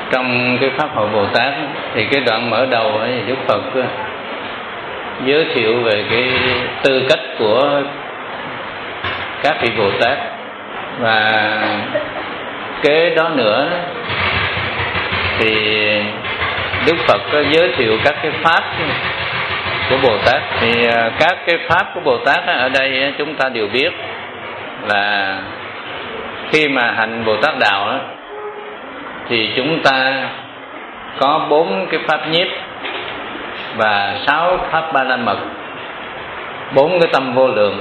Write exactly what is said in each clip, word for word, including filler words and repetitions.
Trong cái Pháp Hội Bồ Tát thì cái đoạn mở đầu ấy, Đức Phật giới thiệu về cái tư cách của các vị Bồ Tát, và kế đó nữa thì Đức Phật có giới thiệu các cái pháp của Bồ Tát. Thì các cái pháp của Bồ Tát ở đây chúng ta đều biết là khi mà hành Bồ Tát đạo thì chúng ta có bốn cái pháp nhiếp và sáu pháp ba la mật, bốn cái tâm vô lượng.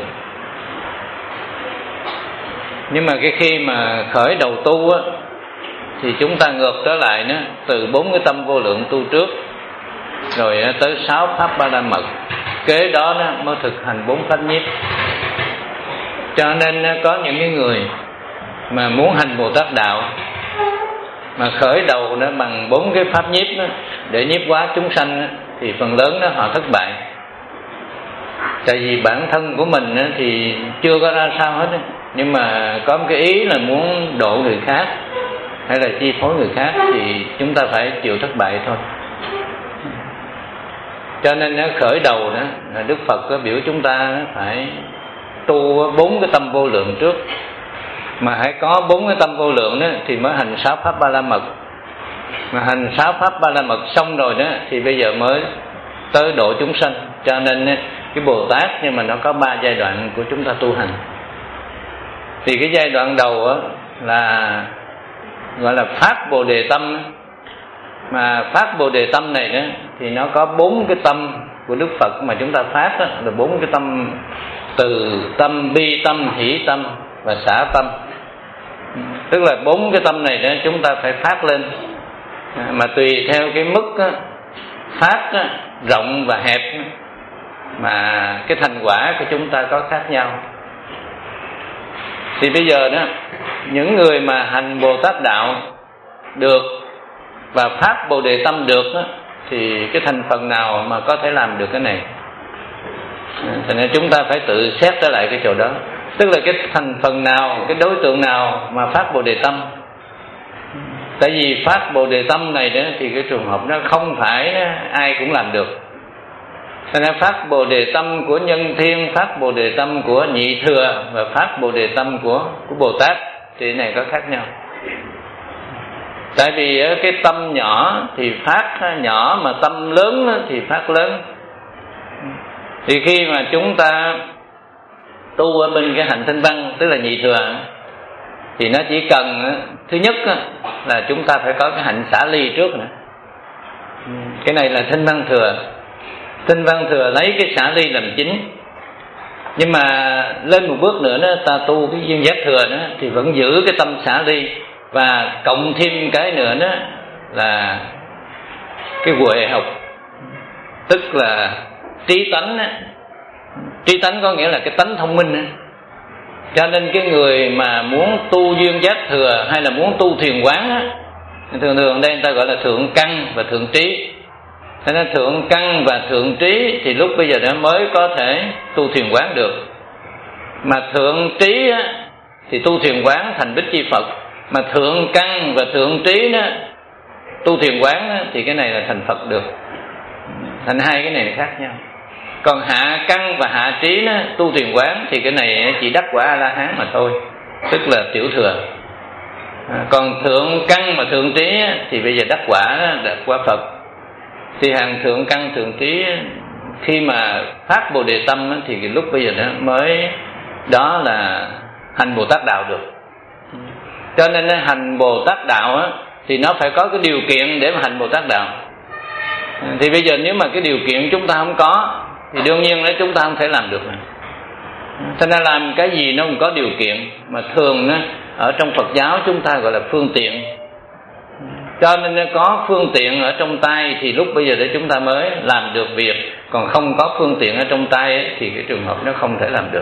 Nhưng mà cái khi mà khởi đầu tu á, thì chúng ta ngược trở lại nữa, từ bốn cái tâm vô lượng tu trước, rồi tới sáu pháp ba la mật, kế đó, đó mới thực hành bốn pháp nhiếp. Cho nên có những cái người mà muốn hành Bồ Tát đạo mà khởi đầu nó bằng bốn cái pháp nhiếp đó, để nhiếp hóa chúng sanh, thì phần lớn đó họ thất bại. Tại vì bản thân của mình thì chưa có ra sao hết, nhưng mà có một cái ý là muốn độ người khác hay là chi phối người khác, thì chúng ta phải chịu thất bại thôi. Cho nên nó khởi đầu đó, Đức Phật có biểu chúng ta phải tu bốn cái tâm vô lượng trước. Mà hãy có bốn cái tâm vô lượng đó thì mới hành sáu pháp ba la mật. Mà hành sáu pháp ba la mật xong rồi đó thì bây giờ mới tới độ chúng sanh. Cho nên cái Bồ Tát nhưng mà nó có ba giai đoạn của chúng ta tu hành. Thì cái giai đoạn đầu đó là gọi là phát Bồ Đề Tâm. Mà phát Bồ Đề Tâm này đó thì nó có bốn cái tâm của Đức Phật mà chúng ta phát đó, là bốn cái tâm: từ tâm, bi tâm, hỷ tâm và xả tâm. Tức là bốn cái tâm này đó chúng ta phải phát lên, mà tùy theo cái mức đó, phát đó, rộng và hẹp đó, mà cái thành quả của chúng ta có khác nhau. Thì bây giờ đó, những người mà hành Bồ Tát đạo được và phát Bồ Đề Tâm được đó, thì cái thành phần nào mà có thể làm được cái này? Cho nên chúng ta phải tự xét trở lại cái chỗ đó. Tức là cái thành phần nào, cái đối tượng nào mà phát Bồ Đề Tâm. Tại vì phát Bồ Đề Tâm này đó thì cái trường hợp nó không phải ai cũng làm được. Cho nên phát Bồ Đề Tâm của Nhân Thiên, phát Bồ Đề Tâm của Nhị Thừa và phát Bồ Đề Tâm của, của Bồ Tát thì cái này có khác nhau. Tại vì cái tâm nhỏ thì phát nhỏ, mà tâm lớn thì phát lớn. Thì khi mà chúng ta tu ở bên cái hạnh Thanh Văn, tức là Nhị Thừa, thì nó chỉ cần thứ nhất là chúng ta phải có cái hạnh xả ly trước nữa. Cái này là Thanh Văn Thừa. Thanh Văn Thừa lấy cái xả ly làm chính. Nhưng mà lên một bước nữa đó, ta tu cái duyên giác thừa đó thì vẫn giữ cái tâm xả ly, và cộng thêm cái nữa đó là cái huệ học, tức là trí tánh. Trí tánh có nghĩa là cái tánh thông minh. Cho nên cái người mà muốn tu duyên giác thừa hay là muốn tu thiền quán á, thường thường đây người ta gọi là thượng căn và thượng trí. Cho nên thượng căn và thượng trí thì lúc bây giờ nó mới có thể tu thiền quán được. Mà thượng trí á, thì tu thiền quán thành Bích Chi Phật. Mà thượng căn và thượng trí đó, tu thiền quán đó, thì cái này là thành Phật được. Thành hai cái này khác nhau. Còn hạ căn và hạ trí đó, tu thiền quán thì cái này chỉ đắc quả A-la-hán mà thôi, tức là tiểu thừa. À, còn thượng căn và thượng trí thì bây giờ đắc quả, đắc quả Phật. Thì hàng thượng căn thượng trí khi mà phát Bồ Đề Tâm thì lúc bây giờ đó mới đó là hành Bồ Tát đạo được. Cho nên hành Bồ Tát đạo thì nó phải có cái điều kiện để mà hành Bồ Tát đạo. Thì bây giờ nếu mà cái điều kiện chúng ta không có thì đương nhiên là chúng ta không thể làm được. Cho nên làm cái gì nó không có điều kiện, mà thường ở trong Phật giáo chúng ta gọi là phương tiện. Cho nên có phương tiện ở trong tay thì lúc bây giờ để chúng ta mới làm được việc. Còn không có phương tiện ở trong tay thì cái trường hợp nó không thể làm được.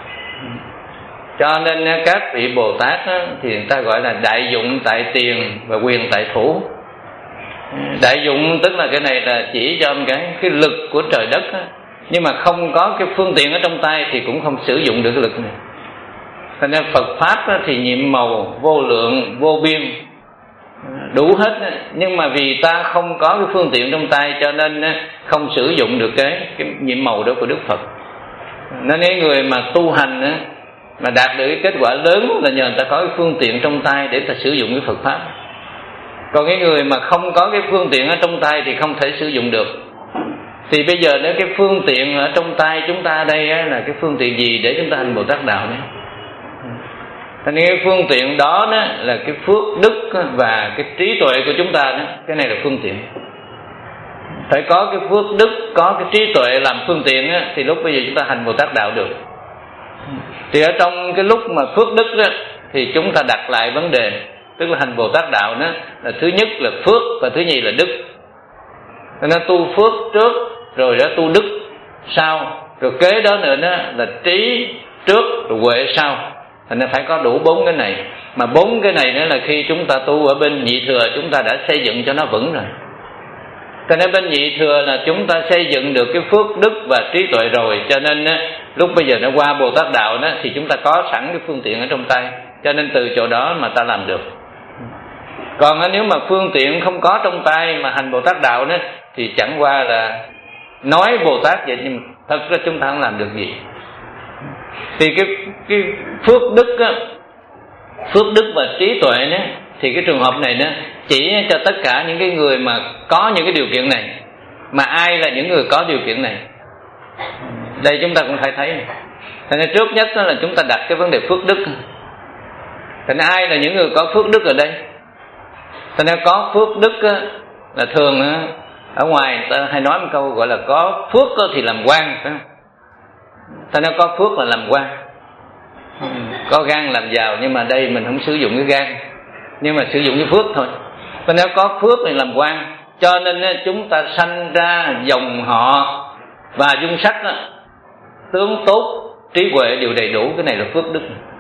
Cho nên các vị Bồ Tát thì người ta gọi là đại dụng tại tiền và quyền tại thủ. Đại dụng tức là cái này là chỉ cho cái, cái lực của trời đất, nhưng mà không có cái phương tiện ở trong tay thì cũng không sử dụng được cái lực này. Cho nên Phật Pháp thì nhiệm màu vô lượng vô biên. đủ hết, nhưng mà vì ta không có cái phương tiện trong tay cho nên không sử dụng được cái, cái nhiệm màu đó của Đức Phật. Nên cái người mà tu hành mà đạt được cái kết quả lớn là nhờ người ta có cái phương tiện trong tay để ta sử dụng cái Phật pháp. Còn cái người mà không có cái phương tiện ở trong tay thì không thể sử dụng được. Thì bây giờ nếu cái phương tiện ở trong tay chúng ta đây là cái phương tiện gì để chúng ta hành Bồ Tát đạo này? Thành cái phương tiện đó, đó là cái phước đức và cái trí tuệ của chúng ta đó. Cái này là phương tiện. Phải có cái phước đức, có cái trí tuệ làm phương tiện đó, thì lúc bây giờ chúng ta hành Bồ Tát đạo được. Thì ở trong cái lúc mà phước đức đó, thì chúng ta đặt lại vấn đề, tức là hành Bồ Tát đạo đó là thứ nhất là phước và thứ nhì là đức. Nên tu phước trước rồi đó tu đức sau, rồi kế đó nữa đó là trí trước rồi huệ sau. Thành nên phải có đủ bốn cái này. Mà bốn cái này nữa là khi chúng ta tu ở bên nhị thừa chúng ta đã xây dựng cho nó vững rồi. Cho nên bên nhị thừa là chúng ta xây dựng được cái phước đức và trí tuệ rồi, cho nên lúc bây giờ nó qua Bồ Tát đạo đó thì chúng ta có sẵn cái phương tiện ở trong tay, cho nên từ chỗ đó mà ta làm được. Còn nếu mà phương tiện không có trong tay mà hành Bồ Tát đạo đó thì chẳng qua là nói Bồ Tát vậy, nhưng thật ra chúng ta không làm được gì. Thì cái, cái phước đức á, phước đức và trí tuệ đó, thì cái trường hợp này đó chỉ cho tất cả những cái người mà có những cái điều kiện này. Mà ai là những người có điều kiện này? Đây chúng ta cũng phải thấy này. Thành nên trước nhất đó là chúng ta đặt cái vấn đề phước đức. Thành nên ai là những người có phước đức ở đây? Thành nên có phước đức á, là thường á, ở ngoài ta hay nói một câu gọi là có phước thì làm quan, phải không? Thành nên có phước là làm quan, có gan làm giàu, nhưng mà đây mình không sử dụng cái gan, nhưng mà sử dụng cái phước thôi. Thành nên có phước thì làm quan, cho nên chúng ta sanh ra dòng họ và dung sắc đó, tướng tốt, trí huệ đều đầy đủ. Cái này là phước đức.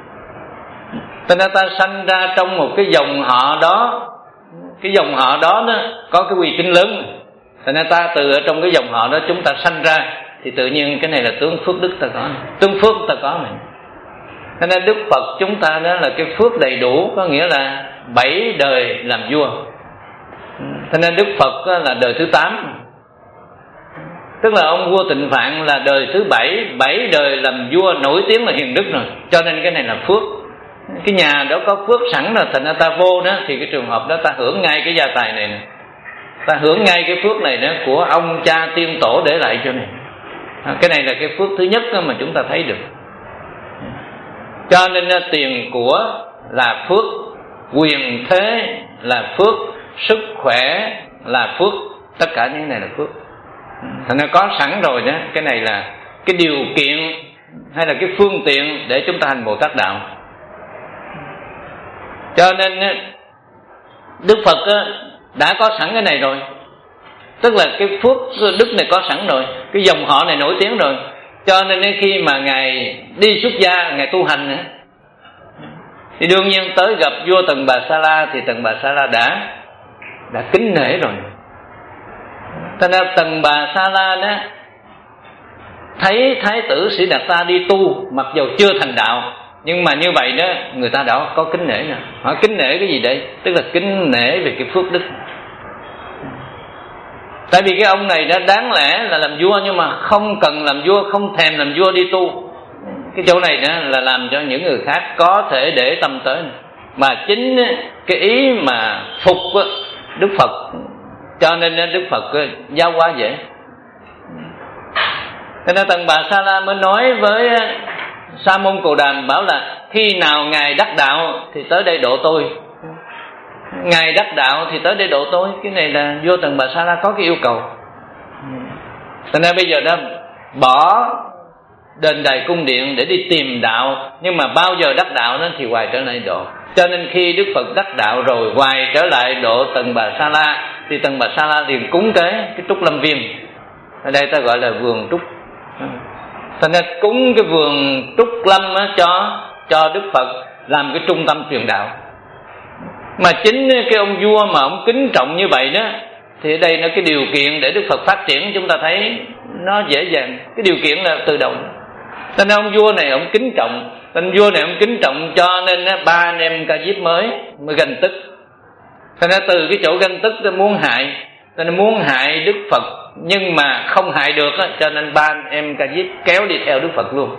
Thành nên ta sanh ra trong một cái dòng họ đó, cái dòng họ đó, đó có cái uy tín lớn. Thành nên ta từ ở trong cái dòng họ đó chúng ta sanh ra thì tự nhiên cái này là tướng phước đức ta có, tướng phước ta có này. Cho nên Đức Phật chúng ta đó là cái phước đầy đủ, có nghĩa là bảy đời làm vua. Cho nên Đức Phật là đời thứ tám, tức là ông vua Tịnh Phạn là đời thứ bảy, bảy đời làm vua nổi tiếng là hiền đức rồi. Cho nên cái này là phước. Cái nhà đó có phước sẵn rồi, thành ra ta vô đó thì cái trường hợp đó ta hưởng ngay cái gia tài này, ta hưởng ngay cái phước này đó của ông cha tiên tổ để lại cho này. Cái này là cái phước thứ nhất mà chúng ta thấy được. Cho nên tiền của là phước, quyền thế là phước, sức khỏe là phước, tất cả những cái này là phước. Thành ra có sẵn rồi đó, cái này là cái điều kiện hay là cái phương tiện để chúng ta hành Bồ Tát đạo. Cho nên Đức Phật đã có sẵn cái này rồi, tức là cái phước đức này có sẵn rồi, cái dòng họ này nổi tiếng rồi. Cho nên khi mà Ngài đi xuất gia, Ngài tu hành nữa, thì đương nhiên tới gặp vua Tần Bà Sa La thì Tần Bà Sa La đã đã kính nể rồi. Cho nên Tần Bà Sa La đó thấy Thái tử Sĩ Đạt Ta đi tu, mặc dù chưa thành đạo, nhưng mà như vậy đó người ta đã có kính nể nè. Họ kính nể cái gì đây? Tức là kính nể về cái phước đức. Tại vì cái ông này đã đáng lẽ là làm vua, nhưng mà không cần làm vua, không thèm làm vua đi tu. Cái chỗ này đó là làm cho những người khác có thể để tâm tới. Mà chính cái ý mà phục Đức Phật, cho nên Đức Phật giáo hóa dễ. Thế nên Tần Bà Sa La mới nói với Sa Môn Cồ Đàm, bảo là khi nào Ngài đắc đạo thì tới đây độ tôi, Ngài đắc đạo thì tới đây độ tôi. Cái này là vua Tần Bà Sa La có cái yêu cầu. Thành ra bây giờ đó bỏ đền đài cung điện để đi tìm đạo, nhưng mà bao giờ đắc đạo đó thì hoài trở lại độ. Cho nên khi Đức Phật đắc đạo rồi hoài trở lại độ Tần Bà Sa La, thì Tần Bà Sa La liền cúng tế cái Trúc Lâm Viên. Ở đây ta gọi là vườn Trúc. Thành ra cúng cái vườn Trúc Lâm cho cho Đức Phật làm cái trung tâm truyền đạo. Mà chính cái ông vua mà ông kính trọng như vậy đó, thì ở đây nó cái điều kiện để Đức Phật phát triển chúng ta thấy nó dễ dàng. Cái điều kiện là từ đầu. Nên ông vua này ông kính trọng, ông vua này ông kính trọng cho nên ba anh em Ca Diếp mới mới ganh tức. Thành ra từ cái chỗ ganh tức muốn hại, cho nên muốn hại Đức Phật nhưng mà không hại được á, cho nên ba anh em Ca Diếp kéo đi theo Đức Phật luôn.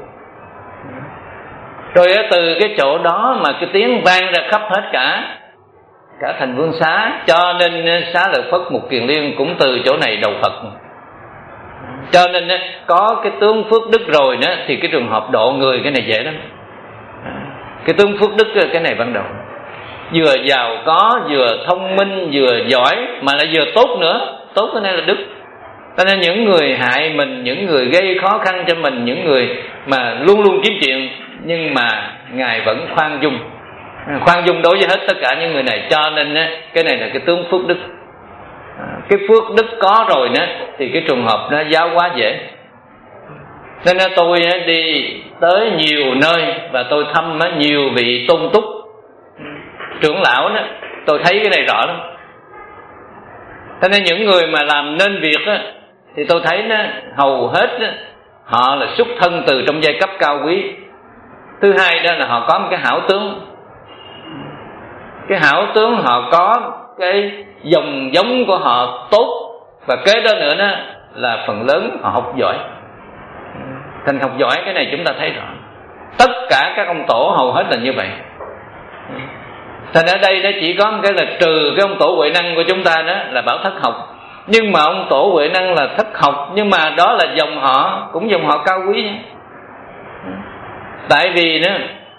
Rồi từ cái chỗ đó mà cái tiếng vang ra khắp hết cả cả thành Vương Xá, cho nên Xá Lợi Phất Mục Kiền Liên cũng từ chỗ này đầu Phật. Cho nên có cái tướng phước đức rồi đó thì cái trường hợp độ người cái này dễ lắm. Cái tướng phước đức cái này ban đầu vừa giàu có, vừa thông minh, vừa giỏi mà lại vừa tốt nữa. Tốt cái này là đức. Cho nên những người hại mình, những người gây khó khăn cho mình, những người mà luôn luôn kiếm chuyện, nhưng mà Ngài vẫn khoan dung, khoan dung đối với hết tất cả những người này. Cho nên cái này là cái tướng phước đức. Cái phước đức có rồi đó thì cái trường hợp nó giáo hóa dễ. Nên tôi đi tới nhiều nơi và tôi thăm nhiều vị tôn túc trưởng lão đó, tôi thấy cái này rõ lắm. Cho nên những người mà làm nên việc đó, thì tôi thấy đó, hầu hết đó, họ là xuất thân từ trong giai cấp cao quý. Thứ hai đó là họ có một cái hảo tướng. Cái hảo tướng họ có cái dòng giống của họ tốt. Và kế đó nữa đó là phần lớn họ học giỏi. Thành học giỏi cái này chúng ta thấy rõ. Tất cả các ông tổ hầu hết là như vậy. Thành ở đây nó chỉ có một cái là trừ cái ông tổ Huệ Năng của chúng ta đó là bảo thất học. Nhưng mà ông tổ Huệ Năng là thất học, nhưng mà đó là dòng họ, cũng dòng họ cao quý. Tại vì đó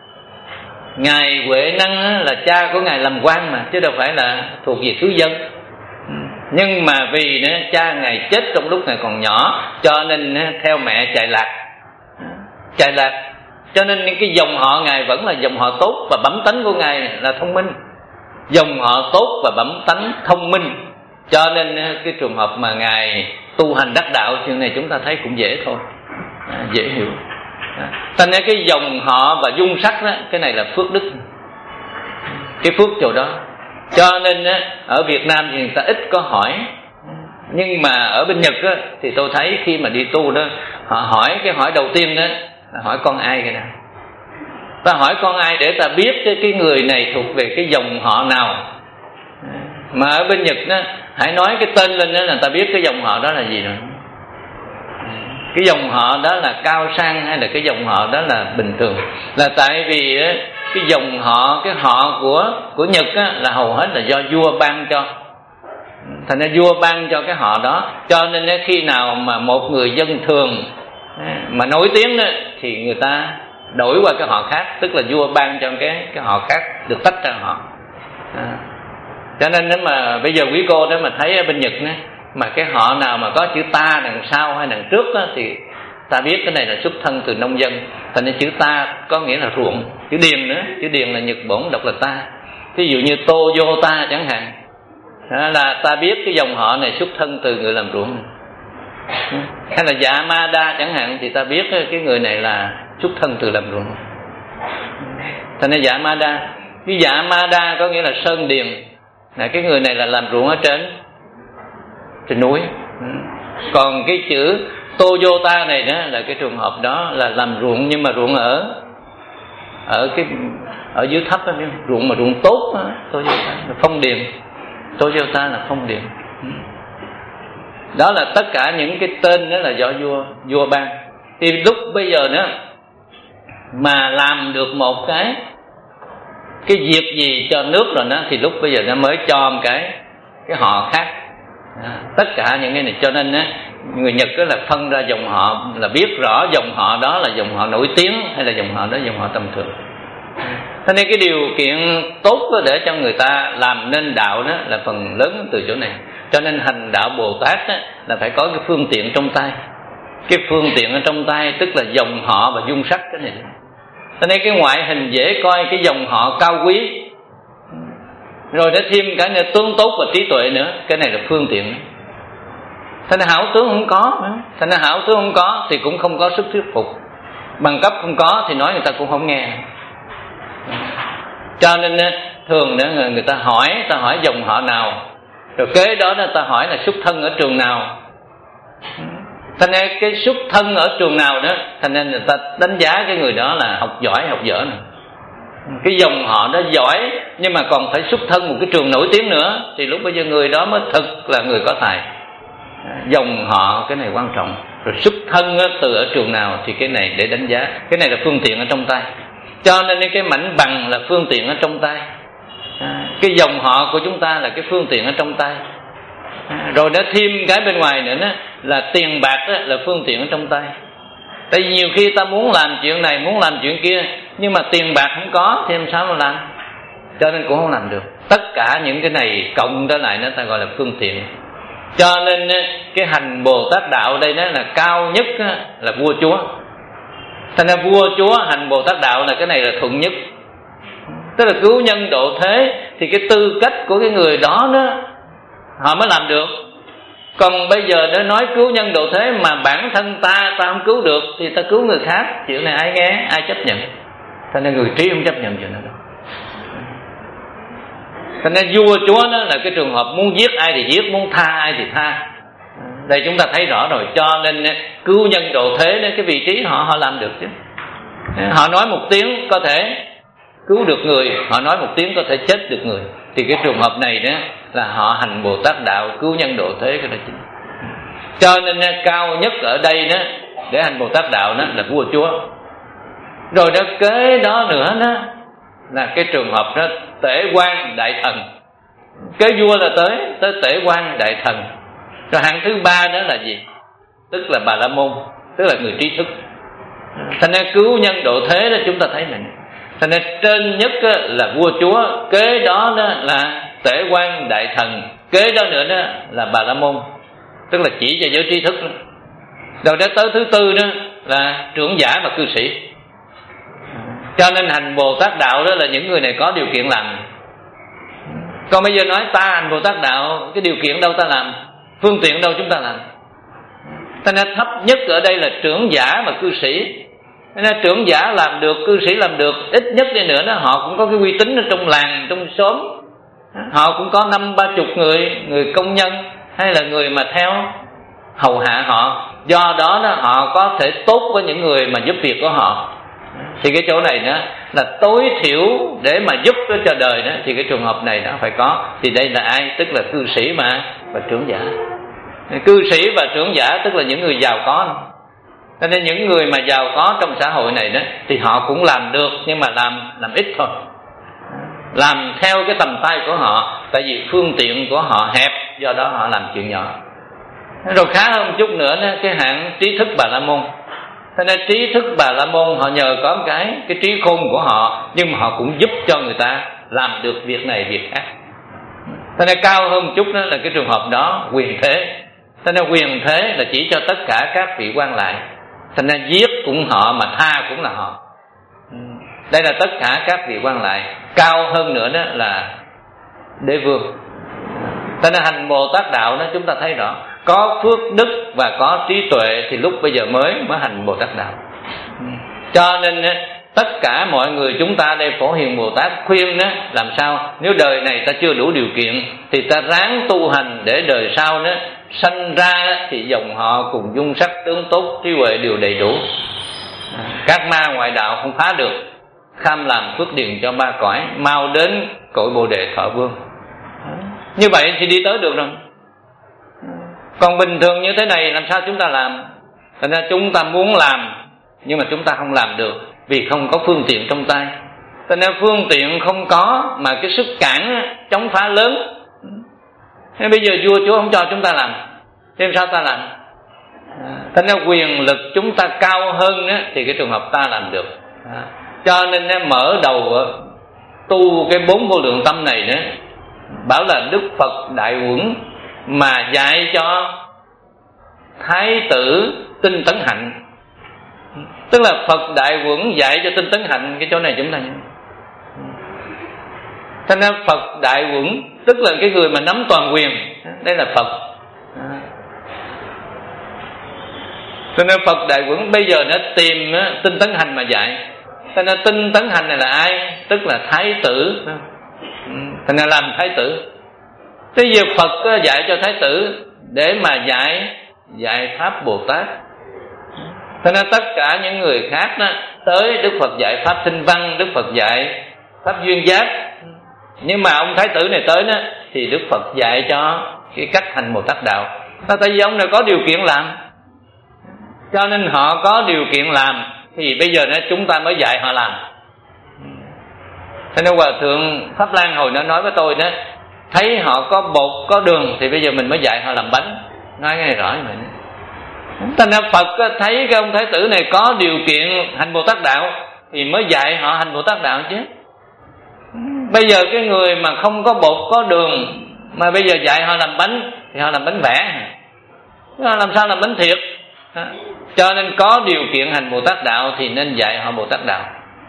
Ngài Huệ Năng là cha của Ngài làm quan mà, chứ đâu phải là thuộc về thứ dân. Nhưng mà vì đó, cha Ngài chết trong lúc Ngài còn nhỏ, cho nên theo mẹ chạy lạc. Chạy lạc. Cho nên cái dòng họ Ngài vẫn là dòng họ tốt, và bẩm tánh của Ngài là thông minh. Dòng họ tốt và bẩm tánh thông minh, cho nên cái trường hợp mà Ngài tu hành đắc đạo, chuyện này chúng ta thấy cũng dễ thôi, à, dễ hiểu. Thành ra cái dòng họ và dung sắc đó, cái này là phước đức, cái phước chỗ đó. Cho nên á, ở Việt Nam thì người ta ít có hỏi, nhưng mà ở bên Nhật á, thì tôi thấy khi mà đi tu đó, họ hỏi cái hỏi đầu tiên đó là hỏi con ai cái nào. Ta hỏi con ai để ta biết cái, cái người này thuộc về cái dòng họ nào. Mà ở bên Nhật đó, hãy nói cái tên lên đó là ta biết cái dòng họ đó là gì rồi. Cái dòng họ đó là cao sang hay là cái dòng họ đó là bình thường. Là tại vì đó, cái dòng họ, cái họ của của Nhật á, là hầu hết là do vua ban cho. Thành ra vua ban cho cái họ đó. Cho nên đó, khi nào mà một người dân thường mà nổi tiếng đó, thì người ta đổi qua cái họ khác. Tức là vua ban cho cái, cái họ khác được tách ra họ. à. Cho nên nếu mà bây giờ quý cô đó mà thấy ở bên Nhật đó, mà cái họ nào mà có chữ ta đằng sau hay đằng trước đó, thì ta biết cái này là xuất thân từ nông dân. Thành ra chữ ta có nghĩa là ruộng. Chữ điền nữa, chữ điền là Nhật bổn đọc là ta. Ví dụ như Toyota chẳng hạn, đó là ta biết cái dòng họ này xuất thân từ người làm ruộng. Hay là Yamada chẳng hạn, thì ta biết cái người này là xuất thân từ làm ruộng. Thành ra Yamada, cái Yamada có nghĩa là sơn điền, là cái người này là làm ruộng ở trên trên núi. Còn cái chữ Toyota này đó là cái trường hợp đó là làm ruộng, nhưng mà ruộng ở ở cái ở dưới thấp đó, ruộng mà ruộng tốt đó, Toyota là phong điền. Toyota là phong điền. Đó là tất cả những cái tên đó là do vua vua ban. Thì lúc bây giờ nữa mà làm được một cái cái việc gì cho nước rồi đó, thì lúc bây giờ nó mới cho một cái cái họ khác. À, tất cả những cái này, cho nên á, người Nhật đó là phân ra dòng họ, là biết rõ dòng họ đó là dòng họ nổi tiếng hay là dòng họ đó dòng họ tầm thường. Thế nên cái điều kiện tốt đó để cho người ta làm nên đạo đó là phần lớn từ chỗ này. Cho nên hành đạo Bồ Tát đó, là phải có cái phương tiện trong tay. Cái phương tiện ở trong tay tức là dòng họ và dung sắc cái này. Thế nên cái ngoại hình dễ coi, cái dòng họ cao quý, rồi đã thêm cả nơi tướng tốt và trí tuệ nữa, cái này là phương tiện. Thành ra hảo tướng không có, thành ra hảo tướng không có thì cũng không có sức thuyết phục. Bằng cấp không có thì nói người ta cũng không nghe. Cho nên thường nữa người ta hỏi, ta hỏi dòng họ nào, rồi kế đó ta hỏi là xuất thân ở trường nào. Thành ra cái xuất thân ở trường nào đó, thành nên người ta đánh giá cái người đó là học giỏi, học dở này. cái dòng họ đó giỏi nhưng mà còn phải xuất thân một cái trường nổi tiếng nữa, thì lúc bây giờ người đó mới thực là người có tài. Dòng họ cái này quan trọng, rồi xuất thân từ ở trường nào thì cái này để đánh giá. Cái này là phương tiện ở trong tay, cho nên cái mảnh bằng là phương tiện ở trong tay. Cái dòng họ của chúng ta là cái phương tiện ở trong tay. Rồi đã thêm cái bên ngoài nữa đó, là tiền bạc đó, là phương tiện ở trong tay. Tại vì nhiều khi ta muốn làm chuyện này, muốn làm chuyện kia, nhưng mà tiền bạc không có thì làm sao mà làm, cho nên cũng không làm được. Tất cả những cái này cộng trở lại nó ta gọi là phương tiện. Cho nên cái hành Bồ Tát đạo đây đó là cao nhất là vua chúa. Thành ra vua chúa hành Bồ Tát đạo là cái này là thuận nhất, tức là cứu nhân độ thế. Thì cái tư cách của cái người đó đó họ mới làm được. Còn bây giờ để nói cứu nhân độ thế mà bản thân ta ta không cứu được thì ta cứu người khác, chuyện này ai nghe, ai chấp nhận. Thành ra người trí không chấp nhận chuyện đó đâu. Thành ra vua chúa đó là cái trường hợp muốn giết ai thì giết, muốn tha ai thì tha. Đây chúng ta thấy rõ rồi. Cho nên cứu nhân độ thế đó, cái vị trí họ họ làm được chứ. Họ nói một tiếng có thể cứu được người, họ nói một tiếng có thể chết được người. Thì cái trường hợp này đó là họ hành Bồ Tát đạo cứu nhân độ thế cái đó chính. Cho nên cao nhất ở đây đó để hành Bồ Tát đạo đó là vua chúa. Rồi đó kế đó nữa đó là cái trường hợp đó tể quan đại thần. Kế vua là tới tới tể quan đại thần. Rồi hạng thứ ba đó là gì? Tức là Bà La Môn, tức là người trí thức. Thành ra cứu nhân độ thế đó chúng ta thấy này. Thành ra trên nhất là vua chúa, kế đó, đó là tể quan đại thần, kế đó nữa đó là Bà La Môn, tức là chỉ cho giới trí thức đó. Rồi đến tới thứ tư đó là trưởng giả và cư sĩ. Cho nên hành Bồ Tát đạo đó là những người này có điều kiện làm. Còn bây giờ nói ta hành Bồ Tát đạo, cái điều kiện đâu ta làm, phương tiện đâu chúng ta làm. Cho nên thấp nhất ở đây là trưởng giả và cư sĩ. Nên trưởng giả làm được, cư sĩ làm được, ít nhất đi nữa đó họ cũng có cái uy tín ở trong làng, trong xóm. Họ cũng có năm ba chục người, người công nhân hay là người mà theo hầu hạ họ. Do đó, đó họ có thể tốt với những người mà giúp việc của họ. Thì cái chỗ này đó là tối thiểu để mà giúp cho đời đó, thì cái trường hợp này đó phải có. Thì đây là ai? Tức là cư sĩ mà và trưởng giả. Cư sĩ và trưởng giả tức là những người giàu có. Cho nên những người mà giàu có trong xã hội này đó thì họ cũng làm được, nhưng mà làm làm ít thôi, làm theo cái tầm tay của họ, tại vì phương tiện của họ hẹp, do đó họ làm chuyện nhỏ. Rồi khá hơn một chút nữa đó, cái hạng trí thức Bà La Môn. Thế nên trí thức Bà La Môn họ nhờ có cái cái trí khôn của họ, nhưng mà họ cũng giúp cho người ta làm được việc này việc khác. Thế nên cao hơn một chút đó là cái trường hợp đó quyền thế. Thế nên quyền thế là chỉ cho tất cả các vị quan lại. Thành ra giết cũng họ mà tha cũng là họ. Đây là tất cả các vị quan lại. Cao hơn nữa đó là đế vương. Thành ra hành Bồ Tát đạo đó chúng ta thấy rõ, có phước đức và có trí tuệ thì lúc bây giờ mới mới hành Bồ Tát đạo. Cho nên tất cả mọi người chúng ta đây Phổ Hiền Bồ Tát khuyên đó, làm sao nếu đời này ta chưa đủ điều kiện thì ta ráng tu hành để đời sau đó sanh ra thì dòng họ cùng dung sắc tướng tốt, trí huệ đều đầy đủ. Các ma ngoại đạo không phá được, kham làm phước điền cho ba cõi, mau đến cội Bồ Đề Thọ Vương. Như vậy thì đi tới được rồi. Còn bình thường như thế này làm sao chúng ta làm? Thành ra chúng ta muốn làm nhưng mà chúng ta không làm được, vì không có phương tiện trong tay. Thành ra phương tiện không có mà cái sức cản chống phá lớn. Thế bây giờ vua chúa không cho chúng ta làm, thế sao ta làm? Thành ra quyền lực chúng ta cao hơn á, thì cái trường hợp ta làm được. Cho nên mở đầu tu cái bốn vô lượng tâm này nữa, bảo là Đức Phật Đại Uẩn mà dạy cho Thái tử Tinh Tấn Hạnh. Tức là Phật Đại Uẩn dạy cho Tinh Tấn Hạnh. Cái chỗ này chúng ta nhớ. Thành ra Phật Đại Uẩn tức là cái người mà nắm toàn quyền, đây là Phật. Cho nên Phật Đại Uẩn bây giờ nó tìm Tinh Tấn Hành mà dạy. Cho nên Tinh Tấn Hành này là ai? Tức là Thái tử. Thành ra làm Thái tử. Thế giờ Phật dạy cho Thái tử để mà dạy dạy Pháp Bồ Tát. Cho nên tất cả những người khác đó tới Đức Phật dạy Pháp Tinh Văn, Đức Phật dạy pháp duyên giác. Nhưng mà ông thái tử này tới đó thì Đức Phật dạy cho cái cách hành Bồ Tát đạo. Tại vì ông này có điều kiện làm, cho nên họ có điều kiện làm thì bây giờ đó chúng ta mới dạy họ làm. Thế nên Hòa thượng Pháp Lan hồi nó nói với tôi đó, thấy họ có bột có đường thì bây giờ mình mới dạy họ làm bánh. Nói cái này rõ như vậy. Thành ra Phật thấy cái ông thái tử này có điều kiện hành Bồ Tát đạo thì mới dạy họ hành Bồ Tát đạo chứ. Bây giờ cái người mà không có bột có đường mà bây giờ dạy họ làm bánh thì họ làm bánh vẽ, họ làm sao làm bánh thiệt. Cho nên có điều kiện hành Bồ Tát đạo thì nên dạy họ Bồ Tát đạo.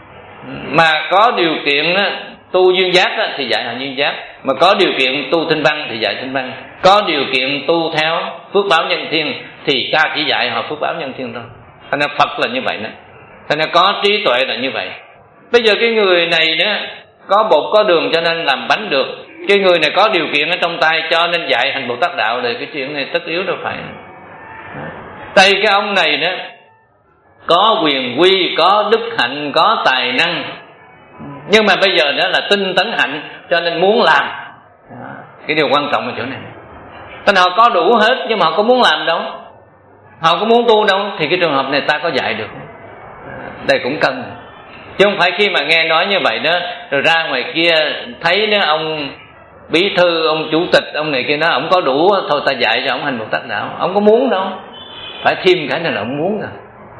Mà có điều kiện tu duyên giác thì dạy họ duyên giác, mà có điều kiện tu tinh văn thì dạy tinh văn, có điều kiện tu theo phước báo nhân thiên thì ta chỉ dạy họ phước báo nhân thiên thôi. Thành ra Phật là như vậy đó. Thành ra có trí tuệ là như vậy. Bây giờ cái người này đó có bột có đường cho nên làm bánh được, cái người này có điều kiện ở trong tay cho nên dạy hành Bồ Tát đạo, thì cái chuyện này tất yếu đâu phải. Tại cái ông này đó có quyền quy, có đức hạnh, có tài năng, nhưng mà bây giờ đó là tinh tấn hạnh cho nên muốn làm. Cái điều quan trọng ở chỗ này. Nên họ có đủ hết nhưng mà họ có muốn làm đâu, họ có muốn tu đâu, thì cái trường hợp này ta có dạy được. Đây cũng cần, chứ không phải khi mà nghe nói như vậy đó rồi ra ngoài kia thấy đó ông bí thư, ông chủ tịch, ông này kia đó, ông có đủ thôi ta dạy cho ông hành Bồ Tát đạo. Ông có muốn đâu, phải thêm cái này là ông muốn rồi.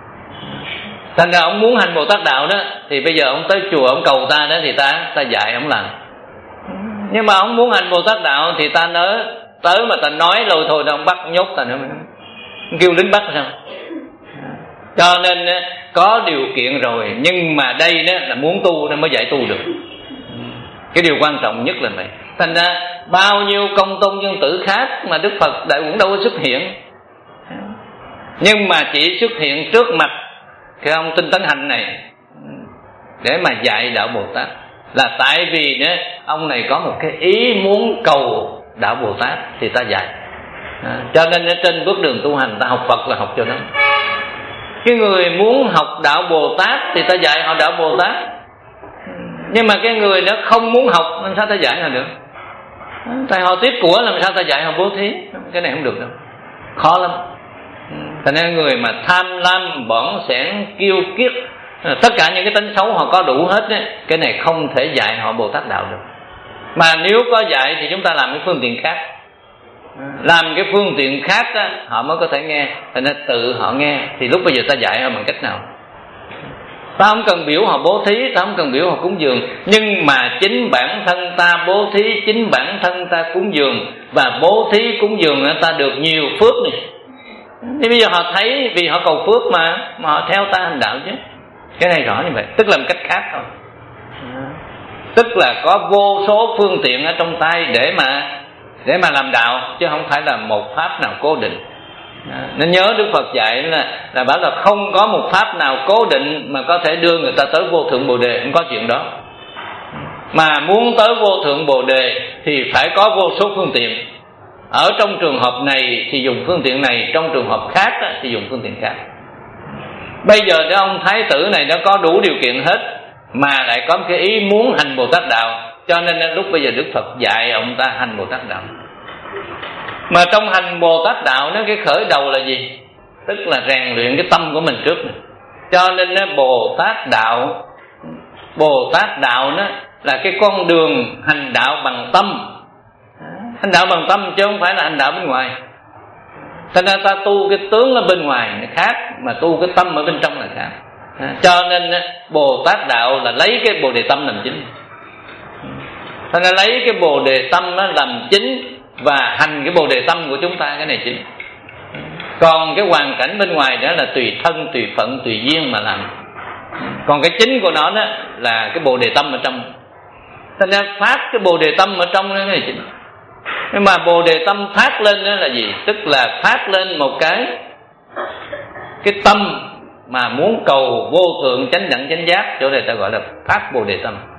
Thành ra ông muốn hành Bồ Tát đạo đó thì bây giờ ông tới chùa ông cầu ta đó thì ta ta dạy ông làm. Nhưng mà ông muốn hành Bồ Tát đạo thì ta nói tới mà ta nói rồi thôi đâu, ông bắt nhốt ta nữa, kêu lính bắt sao. Cho nên có điều kiện rồi, nhưng mà đây đó là muốn tu nên mới dạy tu được. Cái điều quan trọng nhất là vậy. Thành ra bao nhiêu công tôn nhân tử khác mà Đức Phật Đại cũng đâu có xuất hiện, nhưng mà chỉ xuất hiện trước mặt cái ông tinh tấn hành này để mà dạy đạo Bồ Tát, là tại vì đó ông này có một cái ý muốn cầu đạo Bồ Tát thì ta dạy. À, cho nên ở trên bước đường tu hành ta học Phật là học cho nó. Cái người muốn học đạo Bồ Tát thì ta dạy họ đạo Bồ Tát, nhưng mà cái người đó không muốn học làm sao ta dạy họ được. Tại họ tiếc của làm sao ta dạy họ bố thí. Cái này không được đâu, khó lắm. Thành ra người mà tham lam, bỏn sẻn, kiêu kiết, tất cả những cái tính xấu họ có đủ hết đấy. Cái này không thể dạy họ Bồ Tát đạo được. Mà nếu có dạy thì chúng ta làm cái phương tiện khác, làm cái phương tiện khác đó, họ mới có thể nghe. Thành ra tự họ nghe thì lúc bây giờ ta dạy họ bằng cách nào. Ta không cần biểu họ bố thí, ta không cần biểu họ cúng dường, nhưng mà chính bản thân ta bố thí, chính bản thân ta cúng dường, và bố thí cúng dường ta được nhiều phước này. Thì bây giờ họ thấy vì họ cầu phước mà mà họ theo ta hành đạo chứ. Cái này rõ như vậy, tức là một cách khác thôi. Tức là có vô số phương tiện ở trong tay để mà để mà làm đạo, chứ không phải là một pháp nào cố định. Nên nhớ Đức Phật dạy là là bảo là không có một pháp nào cố định mà có thể đưa người ta tới vô thượng Bồ đề, không có chuyện đó. Mà muốn tới vô thượng Bồ đề thì phải có vô số phương tiện. Ở trong trường hợp này thì dùng phương tiện này, trong trường hợp khác thì dùng phương tiện khác. Bây giờ cái ông thái tử này nó có đủ điều kiện hết, mà lại có cái ý muốn hành Bồ Tát đạo, cho nên lúc bây giờ Đức Phật dạy ông ta hành Bồ Tát đạo. Mà trong hành Bồ Tát đạo nó cái khởi đầu là gì? Tức là rèn luyện cái tâm của mình trước này. Cho nên nó Bồ Tát đạo, Bồ Tát đạo nó là cái con đường hành đạo bằng tâm. Hành đạo bằng tâm chứ không phải là hành đạo bên ngoài. Thành ra ta tu cái tướng ở bên ngoài là khác, mà tu cái tâm ở bên trong là khác. Cho nên Bồ Tát đạo là lấy cái Bồ Đề tâm làm chính. Thành ra lấy cái Bồ Đề tâm làm chính và hành cái Bồ Đề tâm của chúng ta, cái này chính. Còn cái hoàn cảnh bên ngoài đó là tùy thân, tùy phận, tùy duyên mà làm. Còn cái chính của nó đó là cái Bồ Đề tâm ở trong. Thành ra phát cái Bồ Đề tâm ở trong đó là chính. Nhưng mà Bồ Đề tâm phát lên đó là gì? Tức là phát lên một cái cái tâm mà muốn cầu vô thượng chánh đẳng chánh giác, chỗ này ta gọi là phát Bồ Đề tâm.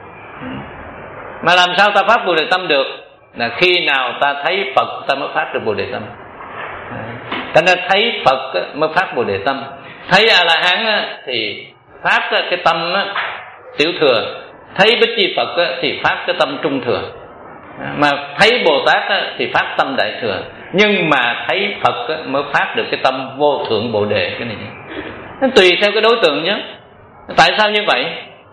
Mà làm sao ta phát Bồ Đề tâm được? Là khi nào ta thấy Phật ta mới phát được Bồ Đề tâm. Cho nên thấy Phật mới phát Bồ Đề tâm. Thấy A-la-hán thì phát cái tâm tiểu thừa, thấy Bích Chi Phật á, thì phát cái tâm trung thừa, mà thấy Bồ Tát á, thì phát tâm đại thừa. Nhưng mà thấy Phật á, mới phát được cái tâm vô thượng Bồ Đề. Cái này nó tùy theo cái đối tượng nhé. Tại sao như vậy?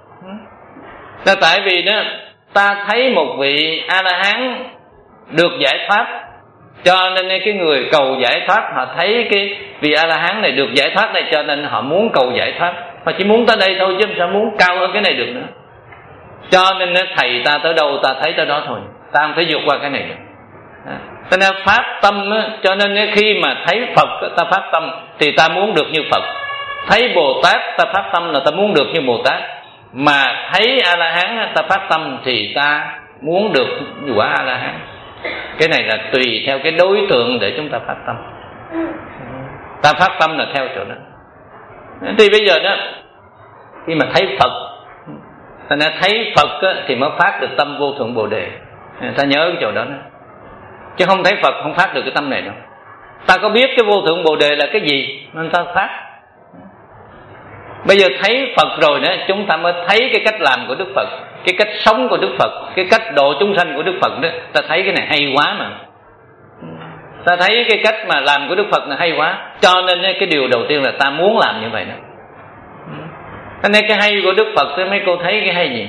Là tại vì đó ta thấy một vị A-la-hán được giải thoát, cho nên cái người cầu giải thoát họ thấy cái vị A-la-hán này được giải thoát này, cho nên họ muốn cầu giải thoát. Họ chỉ muốn tới đây thôi chứ sao muốn cao hơn cái này được nữa. Cho nên thầy ta tới đâu ta thấy tới đó thôi, ta không thể vượt qua cái này được. Cho nên phát tâm á, cho nên khi mà thấy Phật ta phát tâm thì ta muốn được như Phật. Thấy Bồ Tát ta phát tâm là ta muốn được như Bồ Tát. Mà thấy A-la-hán ta phát tâm thì ta muốn được quả A-la-hán. Cái này là tùy theo cái đối tượng để chúng ta phát tâm. Ta phát tâm là theo chỗ đó. Thì bây giờ đó, khi mà thấy Phật, ta đã thấy Phật á, thì mới phát được tâm vô thượng Bồ Đề. Ta nhớ cái chỗ đó, đó. Chứ không thấy Phật không phát được cái tâm này đâu. Ta có biết cái vô thượng Bồ Đề là cái gì nên ta phát. Bây giờ thấy Phật rồi đó, chúng ta mới thấy cái cách làm của Đức Phật, cái cách sống của Đức Phật, cái cách độ chúng sanh của Đức Phật đó. Ta thấy cái này hay quá mà. Ta thấy cái cách mà làm của Đức Phật là hay quá, cho nên cái điều đầu tiên là ta muốn làm như vậy đó. Cho nên cái hay của Đức Phật thì mấy cô thấy cái hay gì?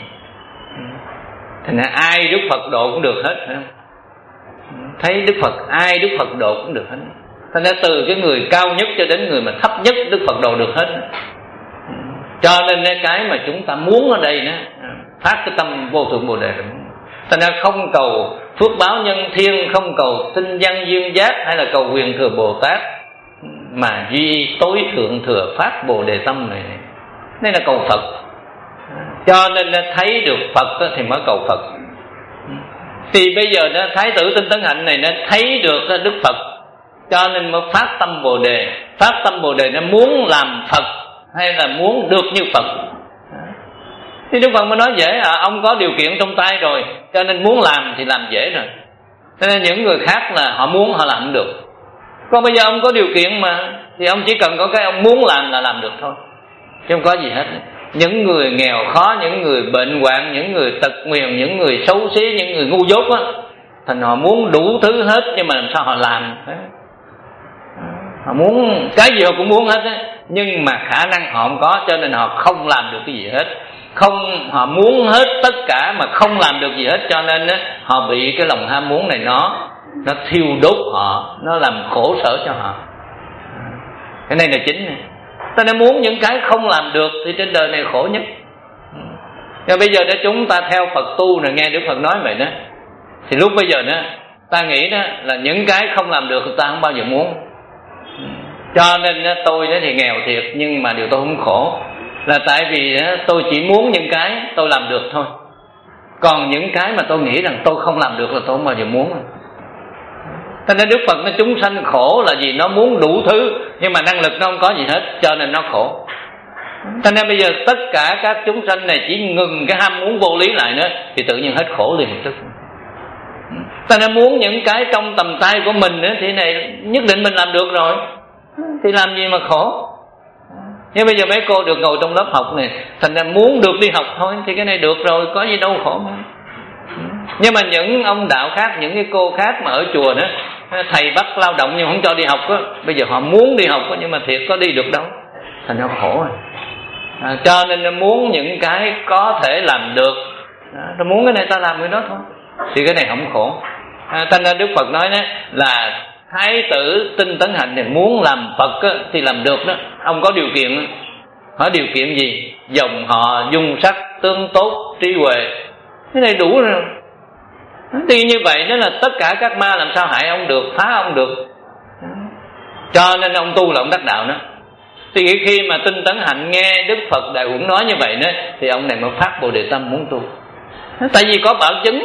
Thành ra ai Đức Phật độ cũng được hết, phải không? Thấy Đức Phật, ai Đức Phật độ cũng được hết. Thành ra từ cái người cao nhất cho đến người mà thấp nhất Đức Phật độ được hết. Cho nên cái mà chúng ta muốn ở đây đó, phát cái tâm vô thượng Bồ Đề. Thành ra không cầu phước báo nhân thiên, không cầu tinh văn duyên giác hay là cầu quyền thừa Bồ Tát, mà duy tối thượng thừa phát Bồ Đề tâm này. Đây là cầu Phật. Cho nên thấy được Phật thì mới cầu Phật. Thì bây giờ đó, Thái tử Tinh Tấn Hạnh này nó thấy được Đức Phật, cho nên mới phát tâm Bồ Đề. Phát tâm Bồ Đề nó muốn làm Phật hay là muốn được như Phật. Thì Đức Phật mới nói dễ, à, ông có điều kiện trong tay rồi, cho nên muốn làm thì làm dễ rồi. Cho nên những người khác là họ muốn họ làm được. Còn bây giờ ông có điều kiện mà, thì ông chỉ cần có cái ông muốn làm là làm được thôi, chứ không có gì hết. Những người nghèo khó, những người bệnh hoạn, những người tật nguyền, những người xấu xí, những người ngu dốt á, thành họ muốn đủ thứ hết, nhưng mà làm sao họ làm? Họ muốn cái gì họ cũng muốn hết á, nhưng mà khả năng họ không có, cho nên họ không làm được cái gì hết. Không, họ muốn hết tất cả mà không làm được gì hết, cho nên á, họ bị cái lòng ham muốn này nó nó thiêu đốt họ, nó làm khổ sở cho họ. Cái này là chính này. Ta nên muốn những cái không làm được thì trên đời này khổ nhất. Và bây giờ để chúng ta theo Phật tu rồi nghe Đức Phật nói vậy đó, thì lúc bây giờ đó ta nghĩ đó là những cái không làm được ta không bao giờ muốn. Cho nên đó, tôi đó thì nghèo thiệt, nhưng mà điều tôi không khổ là tại vì đó, tôi chỉ muốn những cái tôi làm được thôi. Còn những cái mà tôi nghĩ rằng tôi không làm được là tôi không bao giờ muốn. Cho nên Đức Phật nó chúng sanh khổ là vì nó muốn đủ thứ, nhưng mà năng lực nó không có gì hết, cho nên nó khổ. Cho nên bây giờ tất cả các chúng sanh này chỉ ngừng cái ham muốn vô lý lại nữa, thì tự nhiên hết khổ liền một chút. Cho nên muốn những cái trong tầm tay của mình nữa, thì này nhất định mình làm được rồi, thì làm gì mà khổ. Nhưng bây giờ mấy cô được ngồi trong lớp học này, thành ra muốn được đi học thôi, thì cái này được rồi, có gì đâu khổ mà. Nhưng mà những ông đạo khác, những cái cô khác mà ở chùa nữa, thầy bắt lao động nhưng không cho đi học á, bây giờ họ muốn đi học á, nhưng mà thiệt có đi được đâu, thành ra khổ rồi. À, cho nên nó muốn những cái có thể làm được, nó muốn cái này ta làm cái đó thôi, thì cái này không khổ. À, thành ra Đức Phật nói đó là Thái tử Tinh Tấn Hạnh thì muốn làm Phật á, thì làm được đó. Ông có điều kiện, hỏi điều kiện gì? Dòng họ, dung sắc, tương tốt, trí huệ, cái này đủ rồi. Thì như vậy đó là tất cả các ma làm sao hại ông được, phá ông được. Cho nên ông tu là ông đắc đạo đó. Thì khi mà Tinh Tấn Hạnh nghe Đức Phật Đại Huẩn nói như vậy đó, thì ông này mới phát Bồ Đề tâm muốn tu. Tại vì có bảo chứng.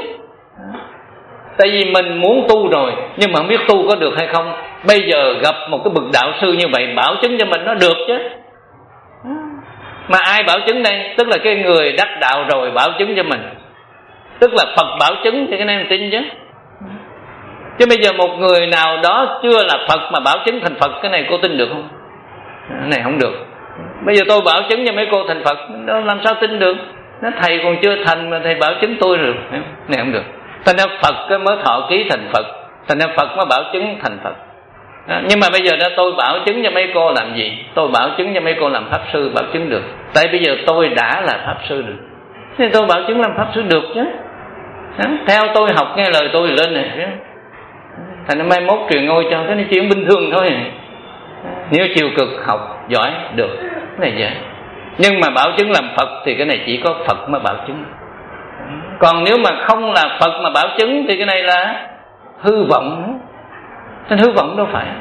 Tại vì mình muốn tu rồi, nhưng mà không biết tu có được hay không. Bây giờ gặp một cái bậc đạo sư như vậy bảo chứng cho mình nó được chứ. Mà ai bảo chứng đây? Tức là cái người đắc đạo rồi bảo chứng cho mình, tức là Phật bảo chứng, thì cái này mình tin chứ. Chứ bây giờ một người nào đó chưa là Phật mà bảo chứng thành Phật, cái này cô tin được không? Cái này không được. Bây giờ tôi bảo chứng cho mấy cô thành Phật, làm sao tin được? Nó thầy còn chưa thành mà thầy bảo chứng tôi rồi, này không được. Thành ra Phật mới thọ ký thành Phật, thành ra Phật mới bảo chứng thành Phật. Đó. Nhưng mà bây giờ đó tôi bảo chứng cho mấy cô làm gì? Tôi bảo chứng cho mấy cô làm pháp sư bảo chứng được. Tại bây giờ tôi đã là pháp sư được, nên tôi bảo chứng làm pháp sư được chứ. Đó. Theo tôi học nghe lời tôi lên này. Thành ra mai mốt truyền ngôi cho cái này chuyện bình thường thôi. Nếu chịu cực học giỏi được, cái này vậy. Nhưng mà bảo chứng làm Phật thì cái này chỉ có Phật mới bảo chứng. Còn nếu mà không là Phật mà bảo chứng thì cái này là hư vọng. Nên hư vọng đâu phải.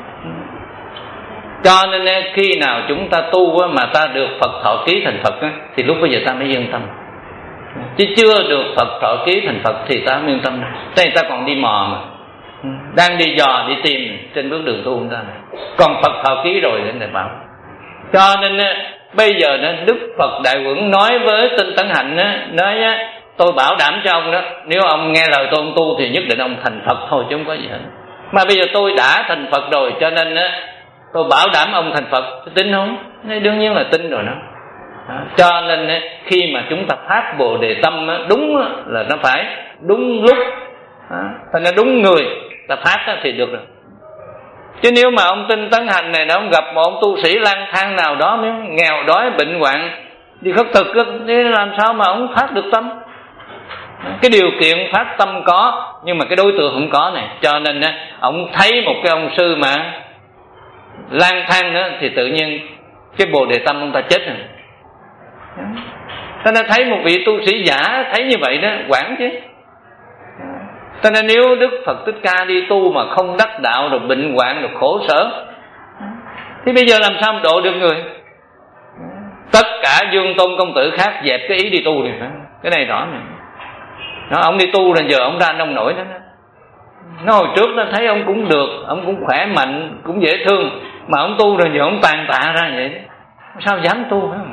Cho nên khi nào chúng ta tu mà ta được Phật thọ ký thành Phật thì lúc bây giờ ta mới yên tâm. Chứ chưa được Phật thọ ký thành Phật thì ta không yên tâm. Đây ta còn đi mò mà, đang đi dò đi tìm trên bước đường tu ta này. Còn Phật thọ ký rồi để bảo. Cho nên bây giờ Đức Phật Đại Quẩn nói với Tinh Tấn Hạnh, nói tôi bảo đảm cho ông đó, nếu ông nghe lời tôi ông tu thì nhất định ông thành Phật thôi chứ không có gì hết. Mà bây giờ tôi đã thành Phật rồi, cho nên tôi bảo đảm ông thành Phật, tôi tin không? Đương nhiên là tin rồi đó. Cho nên khi mà chúng ta phát Bồ Đề Tâm đúng là nó phải đúng lúc, thành ra đúng người ta phát thì được rồi. Chứ nếu mà ông Tinh Tấn Hành này, ông gặp một ông tu sĩ lang thang nào đó nghèo đói bệnh hoạn đi khất thực thì làm sao mà ông phát được tâm? Cái điều kiện phát tâm có, nhưng mà cái đối tượng không có này. Cho nên ông thấy một cái ông sư mà lang thang đó, thì tự nhiên cái Bồ Đề Tâm ông ta chết rồi. Cho nên thấy một vị tu sĩ giả thấy như vậy đó, quản chứ. Cho nên nếu Đức Phật Thích Ca đi tu mà không đắc đạo, rồi bệnh hoạn, rồi khổ sở, thì bây giờ làm sao mà độ được người? Tất cả Dương Tôn công tử khác dẹp cái ý đi tu này. Cái này rõ này. Nó, ông đi tu rồi giờ ông ra nông nổi đó. Nó hồi trước nó thấy ông cũng được, ông cũng khỏe mạnh, cũng dễ thương, mà ông tu rồi giờ ông tàn tạ ra vậy. Sao dám tu hả?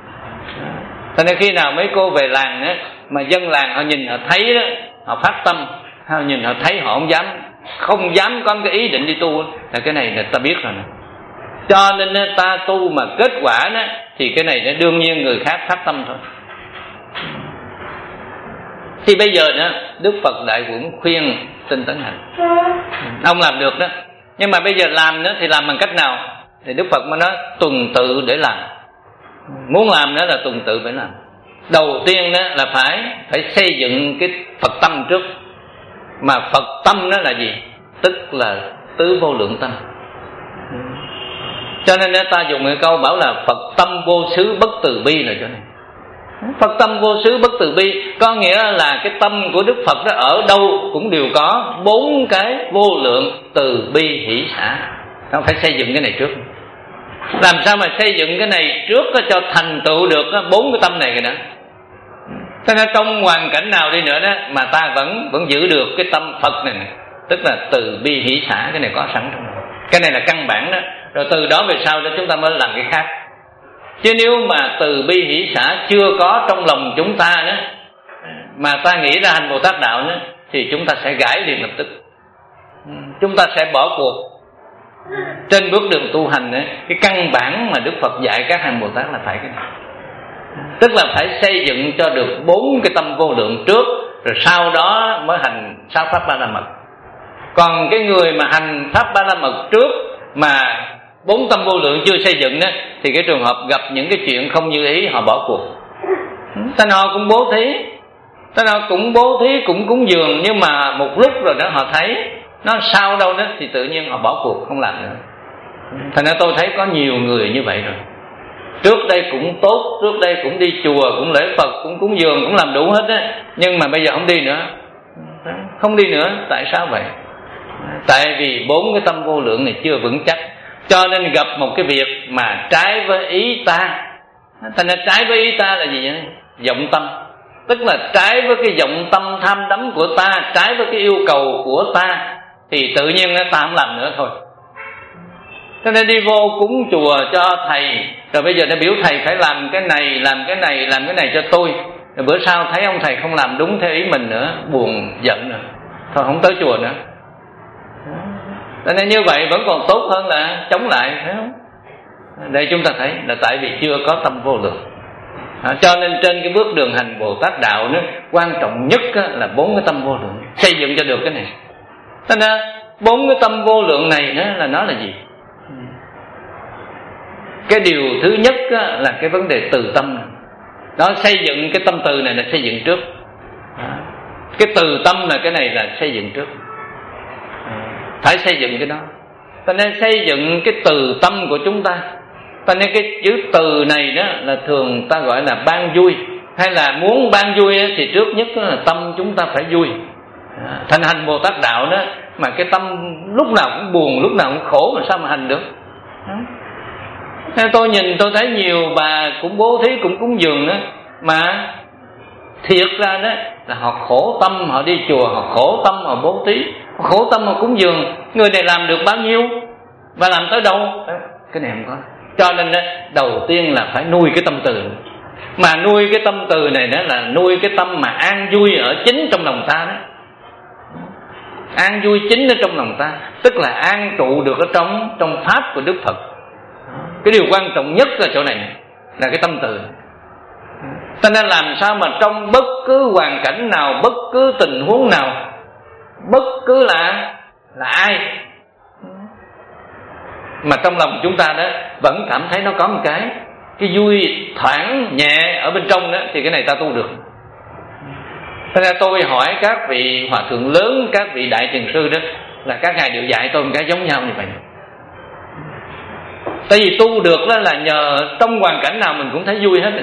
Cho nên khi nào mấy cô về làng á, mà dân làng họ nhìn họ thấy đó, họ phát tâm, họ nhìn họ thấy họ không dám, không dám có cái ý định đi tu, là cái này là ta biết rồi nè. Cho nên ta tu mà kết quả đó, thì cái này nó đương nhiên người khác phát tâm thôi. Thì bây giờ đó Đức Phật Đại Quẩn khuyên Tinh Tấn Hành, ông làm được đó, nhưng mà bây giờ làm đó thì làm bằng cách nào? Thì Đức Phật mới nói tuần tự để làm. Muốn làm đó là tuần tự phải làm. Đầu tiên đó là phải phải xây dựng cái Phật tâm trước. Mà Phật tâm đó là gì? Tức là tứ vô lượng tâm. Cho nên ta dùng cái câu bảo là Phật tâm vô xứ bất từ bi là chỗ này. Phật tâm vô xứ bất từ bi có nghĩa là cái tâm của Đức Phật đó ở đâu cũng đều có bốn cái vô lượng từ bi hỷ xả. Nó phải xây dựng cái này trước. Làm sao mà xây dựng cái này trước cho thành tựu được bốn cái tâm này rồi đó. Cho nên trong hoàn cảnh nào đi nữa đó mà ta vẫn vẫn giữ được cái tâm Phật này, này. Tức là từ bi hỷ xả, cái này có sẵn trong này. Cái này là căn bản đó. Rồi từ đó về sau đó chúng ta mới làm cái khác. Chứ nếu mà từ bi hỷ xả chưa có trong lòng chúng ta nữa, mà ta nghĩ ra hành Bồ Tát đạo nữa, thì chúng ta sẽ gãi liền lập tức. Chúng ta sẽ bỏ cuộc. Trên bước đường tu hành ấy, cái căn bản mà Đức Phật dạy các hành Bồ Tát là phải cái này. Tức là phải xây dựng cho được bốn cái tâm vô lượng trước, rồi sau đó mới hành sáu pháp ba la mật. Còn cái người mà hành pháp ba la mật trước mà bốn tâm vô lượng chưa xây dựng đó, thì cái trường hợp gặp những cái chuyện không như ý họ bỏ cuộc. Ta họ cũng bố thí, ta họ cũng bố thí, cũng cúng dường, nhưng mà một lúc rồi đó họ thấy nó sao đâu đó thì tự nhiên họ bỏ cuộc không làm nữa. Thành ra tôi thấy có nhiều người như vậy rồi. Trước đây cũng tốt, trước đây cũng đi chùa, cũng lễ Phật, cũng cúng dường, cũng làm đủ hết á, nhưng mà bây giờ không đi nữa. Không đi nữa, tại sao vậy? Tại vì bốn cái tâm vô lượng này chưa vững chắc. Cho nên gặp một cái việc mà trái với ý ta. Thành ra trái với ý ta là gì vậy? Vọng tâm. Tức là trái với cái vọng tâm tham đắm của ta, trái với cái yêu cầu của ta, thì tự nhiên ta không làm nữa thôi. Cho nên đi vô cúng chùa cho thầy, rồi bây giờ nó biểu thầy phải làm cái này, làm cái này, làm cái này cho tôi. Rồi bữa sau thấy ông thầy không làm đúng theo ý mình nữa, buồn giận rồi, thôi không tới chùa nữa. Cho nên như vậy vẫn còn tốt hơn là chống lại, phải không? Đây chúng ta thấy là tại vì chưa có tâm vô lượng. À, cho nên trên cái bước đường hành Bồ Tát đạo đó, quan trọng nhất á, là bốn cái tâm vô lượng, xây dựng cho được cái này. Thế nên bốn cái tâm vô lượng này đó, là nó là gì? Cái điều thứ nhất á, là cái vấn đề từ tâm. Đó, xây dựng cái tâm từ này là xây dựng trước. À, cái từ tâm là cái này là xây dựng trước. À, phải xây dựng cái đó. Cho nên xây dựng cái từ tâm của chúng ta. Cho nên cái chữ từ này đó là thường ta gọi là ban vui. Hay là muốn ban vui thì trước nhất là tâm chúng ta phải vui. À, thành hành Bồ Tát đạo đó mà cái tâm lúc nào cũng buồn, lúc nào cũng khổ mà sao mà hành được? À, tôi nhìn tôi thấy nhiều bà cũng bố thí, cũng cúng dường đó, mà thiệt ra đó là họ khổ tâm, họ đi chùa họ khổ tâm, họ bố thí, họ khổ tâm, họ cúng dường. Người này làm được bao nhiêu và làm tới đâu? Cái này không có. Cho nên đó, đầu tiên là phải nuôi cái tâm từ. Mà nuôi cái tâm từ này đó là nuôi cái tâm mà an vui ở chính trong lòng ta đó. An vui chính ở trong lòng ta, tức là an trụ được ở trong trong pháp của Đức Phật. Cái điều quan trọng nhất là chỗ này là cái tâm từ. Cho nên làm sao mà trong bất cứ hoàn cảnh nào, bất cứ tình huống nào, bất cứ là là ai mà trong lòng chúng ta đó vẫn cảm thấy nó có một cái cái vui thoảng nhẹ ở bên trong đó, thì cái này ta tu được. Thế nên tôi hỏi các vị hòa thượng lớn, các vị đại thiền sư đó, là các ngài đều dạy tôi một cái giống nhau như vậy. Tại vì tu được đó là nhờ trong hoàn cảnh nào mình cũng thấy vui hết.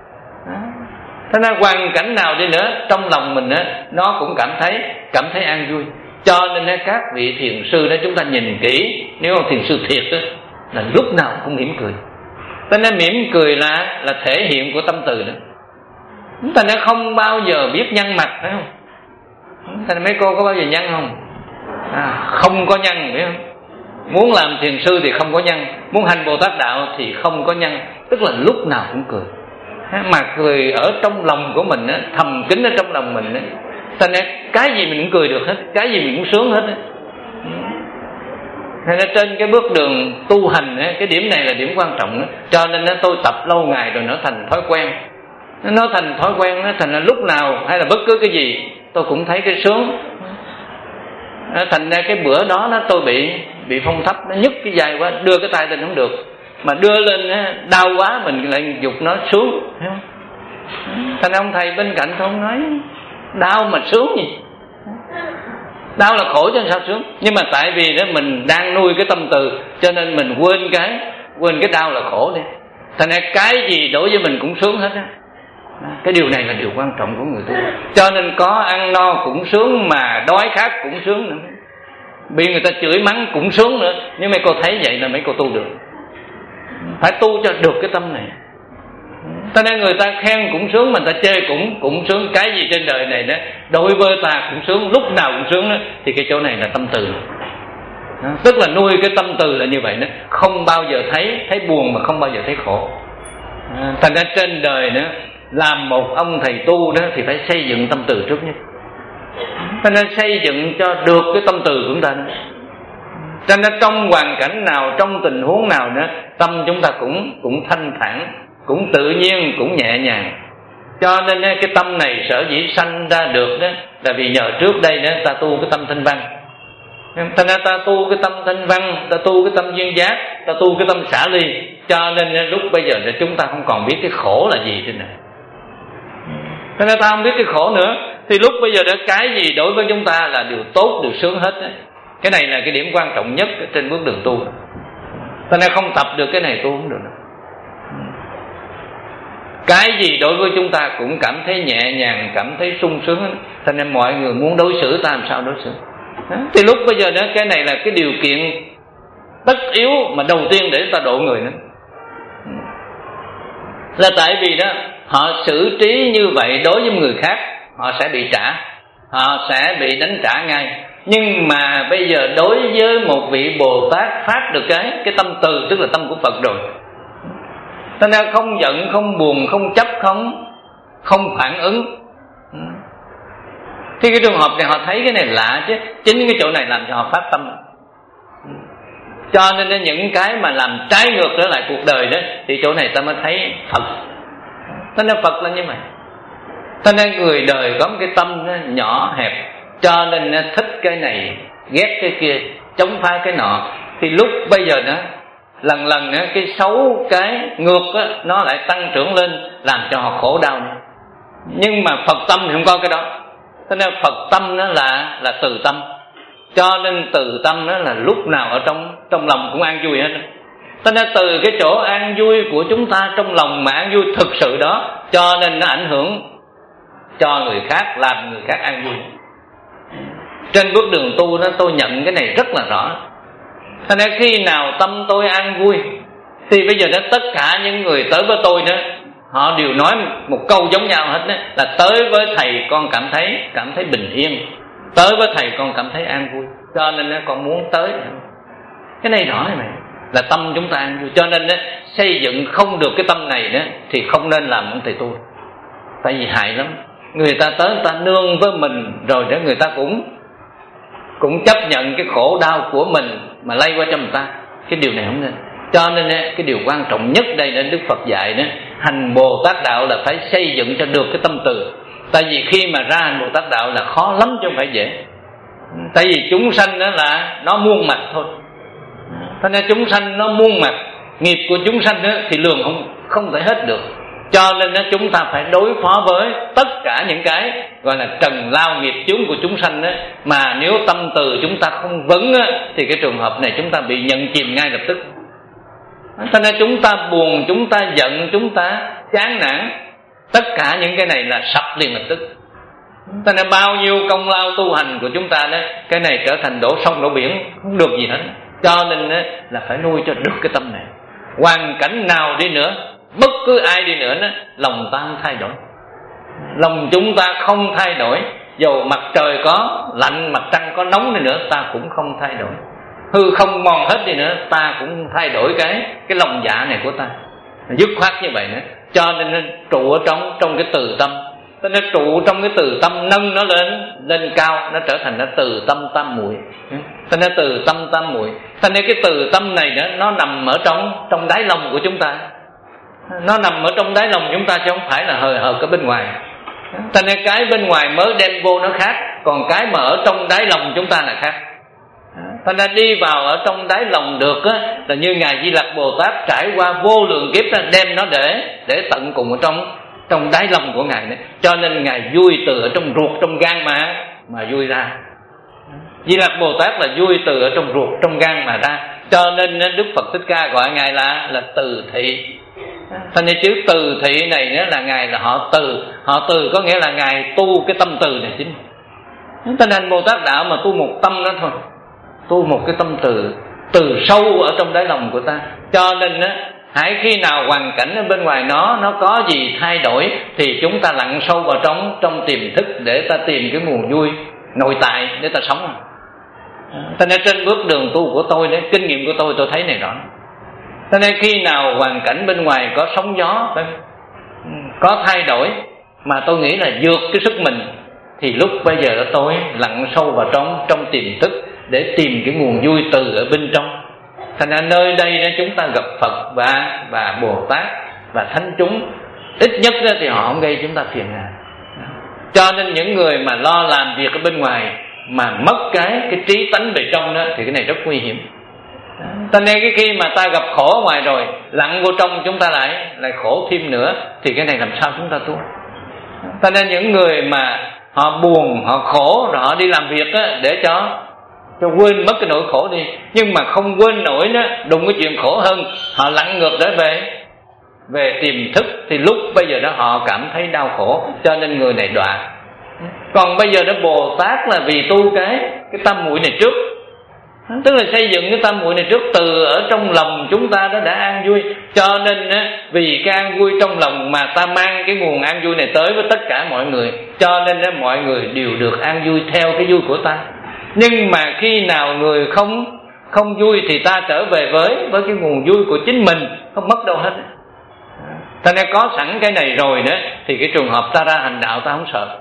Thế nên hoàn cảnh nào đi nữa, trong lòng mình á, nó cũng cảm thấy cảm thấy an vui. Cho nên các vị thiền sư đó chúng ta nhìn kỹ, nếu mà thiền sư thiệt đó, là lúc nào cũng mỉm cười. Thế nên mỉm cười là là thể hiện của tâm từ đó. Chúng ta nó không bao giờ biết nhăn mặt, phải không? Thế nên mấy cô có bao giờ nhăn không? À, không có nhăn, phải không? Muốn làm thiền sư thì không có nhăn, muốn hành Bồ Tát đạo thì không có nhăn, tức là lúc nào cũng cười. Mà cười ở trong lòng của mình á, thầm kín ở trong lòng mình á. Thành ra cái gì mình cũng cười được hết, cái gì mình cũng sướng hết á. Thành ra trên cái bước đường tu hành á, cái điểm này là điểm quan trọng á. Cho nên á, tôi tập lâu ngày rồi nó thành thói quen. Nó thành thói quen, nó thành ra lúc nào hay là bất cứ cái gì tôi cũng thấy cái sướng. Thành ra cái bữa đó nó tôi bị bị phong thấp, nó nhức cái vai quá, đưa cái tay lên không được, mà đưa lên á, đau quá mình lại giục nó xuống. Thành ông thầy bên cạnh tôi nói đau mà sướng gì, đau là khổ chứ sao sướng. Nhưng mà tại vì đó mình đang nuôi cái tâm từ, cho nên mình quên cái quên cái đau là khổ đi. Thành ra cái gì đối với mình cũng sướng hết á. Cái điều này là điều quan trọng của người tu. Cho nên có ăn no cũng sướng, mà đói khát cũng sướng nữa, bị người ta chửi mắng cũng sướng nữa. Nhưng mấy cô thấy vậy là mấy cô tu được. Phải tu cho được cái tâm này. Cho nên người ta khen cũng sướng, mà người ta chê cũng cũng sướng. Cái gì trên đời này đó đối với ta cũng sướng, lúc nào cũng sướng đó. Thì cái chỗ này là tâm từ. Đó, tức là nuôi cái tâm từ là như vậy đó. Không bao giờ thấy thấy buồn mà không bao giờ thấy khổ. À, thành ra trên đời nữa, làm một ông thầy tu đó thì phải xây dựng tâm từ trước nhất. Cho nên xây dựng cho được cái tâm từ của chúng ta nữa. Cho nên trong hoàn cảnh nào, trong tình huống nào nữa, tâm chúng ta cũng cũng thanh thản, cũng tự nhiên, cũng nhẹ nhàng. Cho nên cái tâm này sở dĩ sanh ra được đó là vì nhờ trước đây đó ta tu cái tâm thanh văn. Thành ra ta tu cái tâm thanh văn, ta tu cái tâm duyên giác, ta tu cái tâm xả ly. Cho nên lúc bây giờ chúng ta không còn biết cái khổ là gì trên này. Thành ra ta không biết cái khổ nữa, thì lúc bây giờ đó cái gì đối với chúng ta là điều tốt, điều sướng hết đấy. Cái này là cái điểm quan trọng nhất trên bước đường tu. Thành ra không tập được cái này tu không được nữa. Cái gì đối với chúng ta cũng cảm thấy nhẹ nhàng, cảm thấy sung sướng hết. Thành ra mọi người muốn đối xử ta làm sao đối xử. Thì lúc bây giờ đó cái này là cái điều kiện tất yếu mà đầu tiên để ta độ người nữa. Là tại vì đó họ xử trí như vậy đối với người khác, họ sẽ bị trả, họ sẽ bị đánh trả ngay. Nhưng mà bây giờ đối với một vị Bồ Tát phát được cái cái tâm từ, tức là tâm của Phật rồi, cho nên không giận, không buồn, không chấp, không không phản ứng. Thì cái trường hợp này họ thấy cái này lạ chứ, chính cái chỗ này làm cho họ phát tâm. Cho nên những cái mà làm trái ngược trở lại cuộc đời đó, thì chỗ này ta mới thấy Phật. Cho nên Phật là như vậy. Cho nên người đời có một cái tâm nhỏ hẹp, cho nên thích cái này ghét cái kia, chống phá cái nọ. Thì lúc bây giờ đó lần lần đó, cái xấu cái ngược đó, nó lại tăng trưởng lên, làm cho họ khổ đau nữa. Nhưng mà Phật tâm thì không có cái đó. Cho nên Phật tâm nó là là từ tâm. Cho nên từ tâm đó là lúc nào ở trong trong lòng cũng an vui hết. Cho nên từ cái chỗ an vui của chúng ta trong lòng mà an vui thực sự đó, cho nên nó ảnh hưởng cho người khác, làm người khác an vui. Trên bước đường tu đó tôi nhận cái này rất là rõ. Cho nên khi nào tâm tôi an vui thì bây giờ đó tất cả những người tới với tôi đó, họ đều nói một câu giống nhau hết đó, là tới với thầy con cảm thấy cảm thấy bình yên, tới với thầy con cảm thấy an vui, cho nên đó, con muốn tới. Cái này rõ này, là tâm chúng ta an vui. Cho nên đó, xây dựng không được cái tâm này đó thì không nên làm ông thầy tu. Tại vì hại lắm. Người ta tới người ta nương với mình rồi đó, người ta cũng cũng chấp nhận cái khổ đau của mình mà lây qua cho người ta. Cái điều này không nên. Cho nên cái điều quan trọng nhất đây là Đức Phật dạy đó, hành Bồ Tát đạo là phải xây dựng cho được cái tâm từ. Tại vì khi mà ra hành Bồ Tát đạo là khó lắm chứ không phải dễ. Tại vì chúng sanh đó là nó muôn mặt thôi. Cho nên chúng sanh nó muôn mặt, nghiệp của chúng sanh đó thì lường không không thể hết được. Cho nên đó, chúng ta phải đối phó với tất cả những cái gọi là trần lao nghiệp chướng của chúng sanh đó. Mà nếu tâm từ chúng ta không vững đó, thì cái trường hợp này chúng ta bị nhận chìm ngay lập tức. Cho nên chúng ta buồn, chúng ta giận, chúng ta chán nản, tất cả những cái này là sập liền lập tức. Cho nên bao nhiêu công lao tu hành của chúng ta đó, cái này trở thành đổ sông đổ biển, không được gì hết. Cho nên đó, là phải nuôi cho được cái tâm này. Hoàn cảnh nào đi nữa, bất cứ ai đi nữa đó, lòng ta không thay đổi. Lòng chúng ta không thay đổi. Dù mặt trời có lạnh, mặt trăng có nóng đi nữa, ta cũng không thay đổi. Hư không mòn hết đi nữa, ta cũng thay đổi cái cái lòng dạ này của ta. Dứt khoát như vậy nữa. Cho nên nó trụ ở trong trong cái từ tâm. Cho nên trụ trong cái từ tâm, nâng nó lên lên cao, nó trở thành nó từ tâm tam muội. Cho nên từ tâm tam muội. Cho nên cái từ tâm này nữa, nó nằm ở trong trong đáy lòng của chúng ta. Nó nằm ở trong đáy lòng chúng ta chứ không phải là hời hợt ở bên ngoài. Cho nên cái bên ngoài mới đem vô nó khác, còn cái mà ở trong đáy lòng chúng ta là khác. Cho nên đi vào ở trong đáy lòng được á, là như Ngài Di Lặc Bồ Tát trải qua vô lượng kiếp đó, đem nó để để tận cùng ở trong trong đáy lòng của Ngài đấy. Cho nên Ngài vui từ ở trong ruột, trong gan mà mà vui ra. Di Lặc Bồ Tát là vui từ ở trong ruột, trong gan mà ra. Cho nên Đức Phật Thích Ca gọi Ngài là là từ thị. Cho nên chữ từ thị này nữa là Ngài là họ từ. Họ từ có nghĩa là Ngài tu cái tâm từ này chính. Cho nên Bồ Tát đạo mà tu một tâm đó thôi, tu một cái tâm từ, từ sâu ở trong đáy lòng của ta. Cho nên á, hãy khi nào hoàn cảnh ở bên ngoài nó nó có gì thay đổi thì chúng ta lặn sâu vào trong trong tiềm thức để ta tìm cái nguồn vui nội tại để ta sống. Cho nên trên bước đường tu của tôi đấy, kinh nghiệm của tôi tôi thấy này rõ. Cho nên khi nào hoàn cảnh bên ngoài có sóng gió, có thay đổi mà tôi nghĩ là vượt cái sức mình, thì lúc bây giờ đó tôi lặn sâu vào trong trong tiềm thức để tìm cái nguồn vui từ ở bên trong. Thành ra nơi đây đó chúng ta gặp Phật và và Bồ Tát và thánh chúng, ít nhất đó thì họ không gây chúng ta phiền hà. Cho nên những người mà lo làm việc ở bên ngoài mà mất cái cái trí tánh về trong đó thì cái này rất nguy hiểm. Cho nên cái khi mà ta gặp khổ ở ngoài rồi, lặn vô trong chúng ta lại lại khổ thêm nữa, thì cái này làm sao chúng ta tu? Cho nên những người mà họ buồn, họ khổ rồi họ đi làm việc á, để cho cho quên mất cái nỗi khổ đi, nhưng mà không quên nổi đó, đụng cái chuyện khổ hơn, họ lặn ngược trở về về tiềm thức, thì lúc bây giờ đó họ cảm thấy đau khổ, cho nên người này đọa. Còn bây giờ đó Bồ Tát là vì tu cái cái tâm muội này trước, tức là xây dựng cái tâm muội này trước, từ ở trong lòng chúng ta đó đã an vui. Cho nên á, vì cái an vui trong lòng mà ta mang cái nguồn an vui này tới với tất cả mọi người, cho nên á, mọi người đều được an vui theo cái vui của ta. Nhưng mà khi nào người không không vui thì ta trở về với với cái nguồn vui của chính mình, không mất đâu hết. Ta nên có sẵn cái này rồi đó, thì cái trường hợp ta ra hành đạo ta không sợ.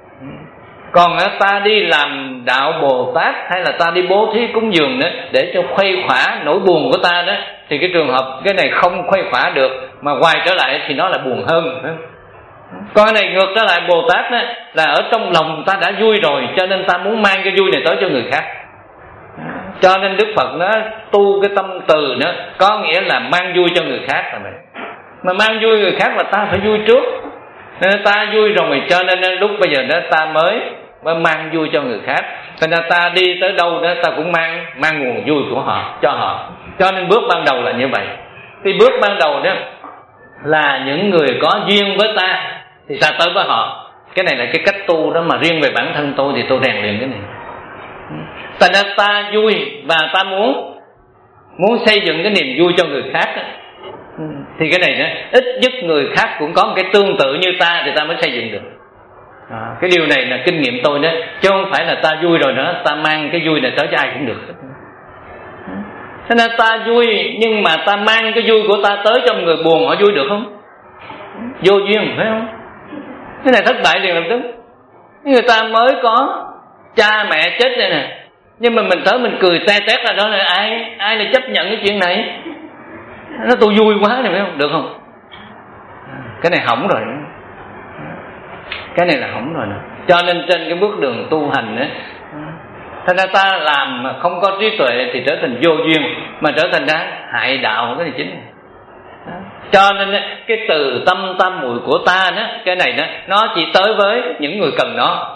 Còn ta đi làm đạo Bồ Tát hay là ta đi bố thí cúng dường đó để cho khuây khỏa nỗi buồn của ta đó, thì cái trường hợp cái này không khuây khỏa được, mà quay trở lại thì nó là buồn hơn. Còn cái này ngược trở lại, Bồ Tát đó, là ở trong lòng ta đã vui rồi, cho nên ta muốn mang cái vui này tới cho người khác. Cho nên Đức Phật nó tu cái tâm từ đó, có nghĩa là mang vui cho người khác là vậy. Mà mang vui người khác là ta phải vui trước, nên ta vui rồi cho nên lúc bây giờ đó ta mới mới mang vui cho người khác. Cho nên ta đi tới đâu đó ta cũng mang mang nguồn vui của họ cho họ. Cho nên bước ban đầu là như vậy. Thì bước ban đầu đó là những người có duyên với ta thì ta tới với họ. Cái này là cái cách tu đó, mà riêng về bản thân tôi thì tôi rèn luyện cái này. Thành ra ta vui và ta muốn muốn xây dựng cái niềm vui cho người khác đó. Thì cái này đó, ít nhất người khác cũng có một cái tương tự như ta thì ta mới xây dựng được. À, cái điều này là kinh nghiệm tôi đó, chứ không phải là ta vui rồi nữa ta mang cái vui này tới cho ai cũng được. Thế nên ta vui nhưng mà ta mang cái vui của ta tới cho người buồn, họ vui được không? Vô duyên phải không? Cái này thất bại liền lập tức. Người ta mới có cha mẹ chết đây nè, nhưng mà mình tới mình cười te tét ra đó là ai ai lại chấp nhận cái chuyện này? Nó tôi vui quá này phải không? Được không? Cái này hỏng rồi. Cái này là hỏng rồi nè. Cho nên trên cái bước đường tu hành ấy, thành ra ta làm mà không có trí tuệ thì trở thành vô duyên, mà trở thành ra hại đạo, cái này chính này. Cho nên cái từ tâm tam muội của ta đó, cái này đó, nó chỉ tới với những người cần nó.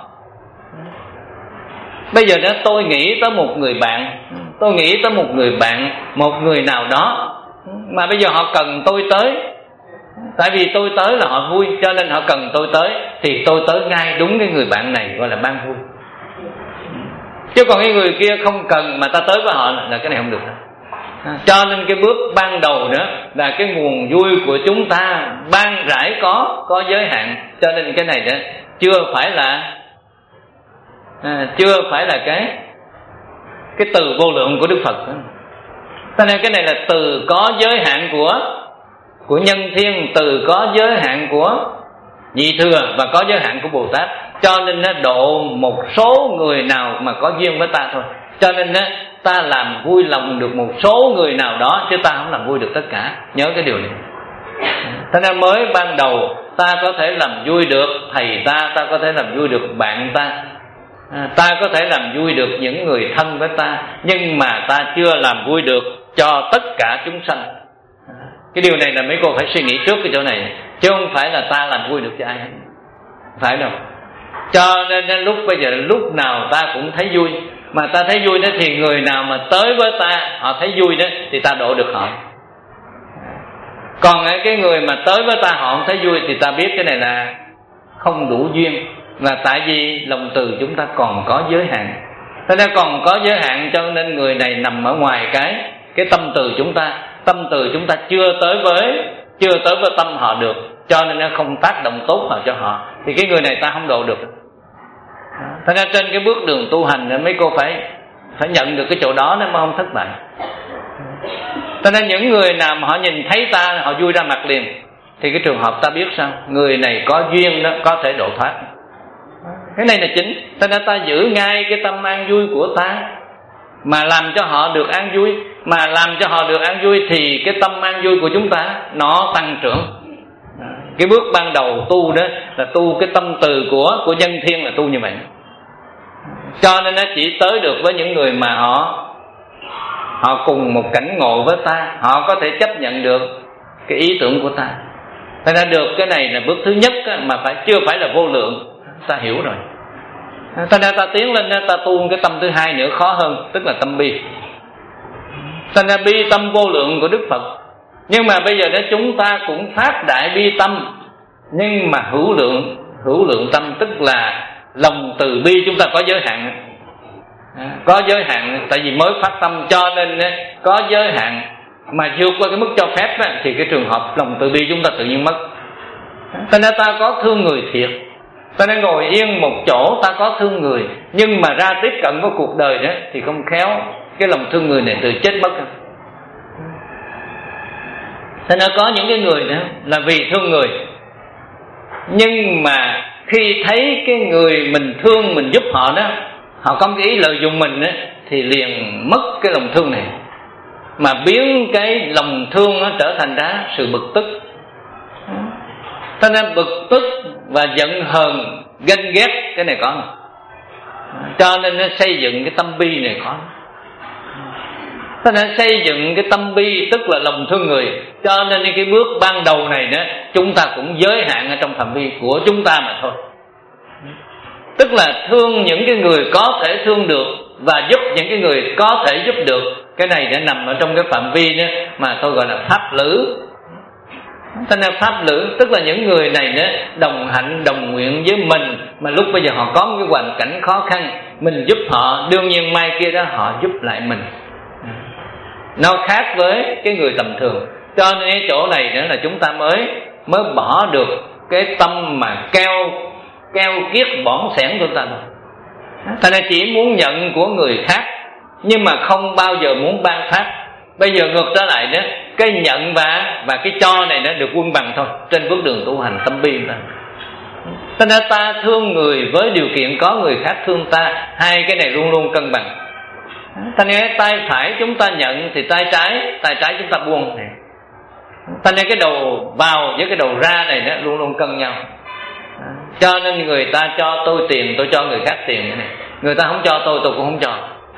Bây giờ đó tôi nghĩ tới một người bạn, tôi nghĩ tới một người bạn, một người nào đó, mà bây giờ họ cần tôi tới. Tại vì tôi tới là họ vui, cho nên họ cần tôi tới, thì tôi tới ngay đúng cái người bạn này, gọi là ban vui. Chứ còn cái người kia không cần mà ta tới với họ là cái này không được. Cho nên cái bước ban đầu đó là cái nguồn vui của chúng ta ban rải có có giới hạn. Cho nên cái này đó chưa phải là à, chưa phải là cái cái từ vô lượng của Đức Phật. Cho nên cái này là từ có giới hạn của của nhân thiên, từ có giới hạn của nhị thừa và có giới hạn của Bồ Tát. Cho nên nó độ một số người nào mà có duyên với ta thôi. Cho nên ta làm vui lòng được một số người nào đó, chứ ta không làm vui được tất cả. Nhớ cái điều này. Thế nên mới ban đầu ta có thể làm vui được thầy ta, ta có thể làm vui được bạn ta, ta có thể làm vui được những người thân với ta, nhưng mà ta chưa làm vui được cho tất cả chúng sanh. Cái điều này là mấy cô phải suy nghĩ trước cái chỗ này, chứ không phải là ta làm vui được cho ai hết. Phải đâu. Cho nên lúc bây giờ lúc nào ta cũng thấy vui, mà ta thấy vui đó thì người nào mà tới với ta họ thấy vui đó thì ta độ được họ. Còn cái người mà tới với ta họ không thấy vui thì ta biết cái này là không đủ duyên, và tại vì lòng từ chúng ta còn có giới hạn. Thế nên còn có giới hạn cho nên người này nằm ở ngoài cái cái tâm từ chúng ta. Tâm từ chúng ta chưa tới với chưa tới với tâm họ được, cho nên nó không tác động tốt vào cho họ, thì cái người này ta không độ được. Thế nên trên cái bước đường tu hành mấy cô phải phải nhận được cái chỗ đó nó mới không thất bại. Cho nên những người nào mà họ nhìn thấy ta họ vui ra mặt liền, thì cái trường hợp ta biết sao người này có duyên đó, có thể độ thoát. Cái này là chính. Cho nên ta giữ ngay cái tâm an vui của ta, mà làm cho họ được an vui, mà làm cho họ được an vui thì cái tâm an vui của chúng ta nó tăng trưởng. Cái bước ban đầu tu đó là tu cái tâm từ của của nhân thiên, là tu như vậy. Cho nên nó chỉ tới được với những người mà họ họ cùng một cảnh ngộ với ta, họ có thể chấp nhận được cái ý tưởng của ta. Thành ra được cái này là bước thứ nhất mà phải chưa phải là vô lượng, ta hiểu rồi. Thành ra ta tiến lên ta tu cái tâm thứ hai nữa khó hơn, tức là tâm bi. Thành ra bi tâm vô lượng của Đức Phật. Nhưng mà bây giờ đó chúng ta cũng phát đại bi tâm, nhưng mà hữu lượng hữu lượng tâm, tức là lòng từ bi chúng ta có giới hạn. Có giới hạn tại vì mới phát tâm, cho nên có giới hạn, mà vượt qua cái mức cho phép thì cái trường hợp lòng từ bi chúng ta tự nhiên mất. Cho nên ta có thương người thiệt, ta nên ngồi yên một chỗ ta có thương người, nhưng mà ra tiếp cận với cuộc đời đó thì không khéo cái lòng thương người này tự chết mất. Thế nên có những cái người đó là vì thương người, nhưng mà khi thấy cái người mình thương mình giúp họ đó, họ có cái ý lợi dụng mình đó, thì liền mất cái lòng thương này, mà biến cái lòng thương nó trở thành ra sự bực tức. Cho nên bực tức và giận hờn, ganh ghét, cái này có. Cho nên nó xây dựng cái tâm bi này có. Cho nên xây dựng cái tâm bi tức là lòng thương người. Cho nên cái bước ban đầu này đó, chúng ta cũng giới hạn ở trong phạm vi của chúng ta mà thôi. Tức là thương những cái người có thể thương được và giúp những cái người có thể giúp được. Cái này đã nằm ở trong cái phạm vi đó mà tôi gọi là pháp lữ. Thế nên pháp lữ tức là những người này đó đồng hạnh đồng nguyện với mình, mà lúc bây giờ họ có một cái hoàn cảnh khó khăn, mình giúp họ, đương nhiên mai kia đó họ giúp lại mình. Nó khác với cái người tầm thường. Cho nên cái chỗ này nữa là chúng ta mới mới bỏ được cái tâm mà keo keo kiết bỏn sẻn của ta. Ta nên chỉ muốn nhận của người khác, nhưng mà không bao giờ muốn ban phát. Bây giờ ngược trở lại đó, cái nhận và và cái cho này nó được quân bằng thôi trên bước đường tu hành tâm bi ta. Cho nên ta thương người với điều kiện có người khác thương ta, hai cái này luôn luôn cân bằng. Ta nên tay phải chúng ta nhận thì tay trái tay trái chúng ta buông. Ta nên cái đầu vào với cái đầu ra này nó luôn luôn cân nhau. Cho nên người ta cho tôi tiền, tôi cho người khác tiền này. Người ta không cho tôi, tôi cũng không cho.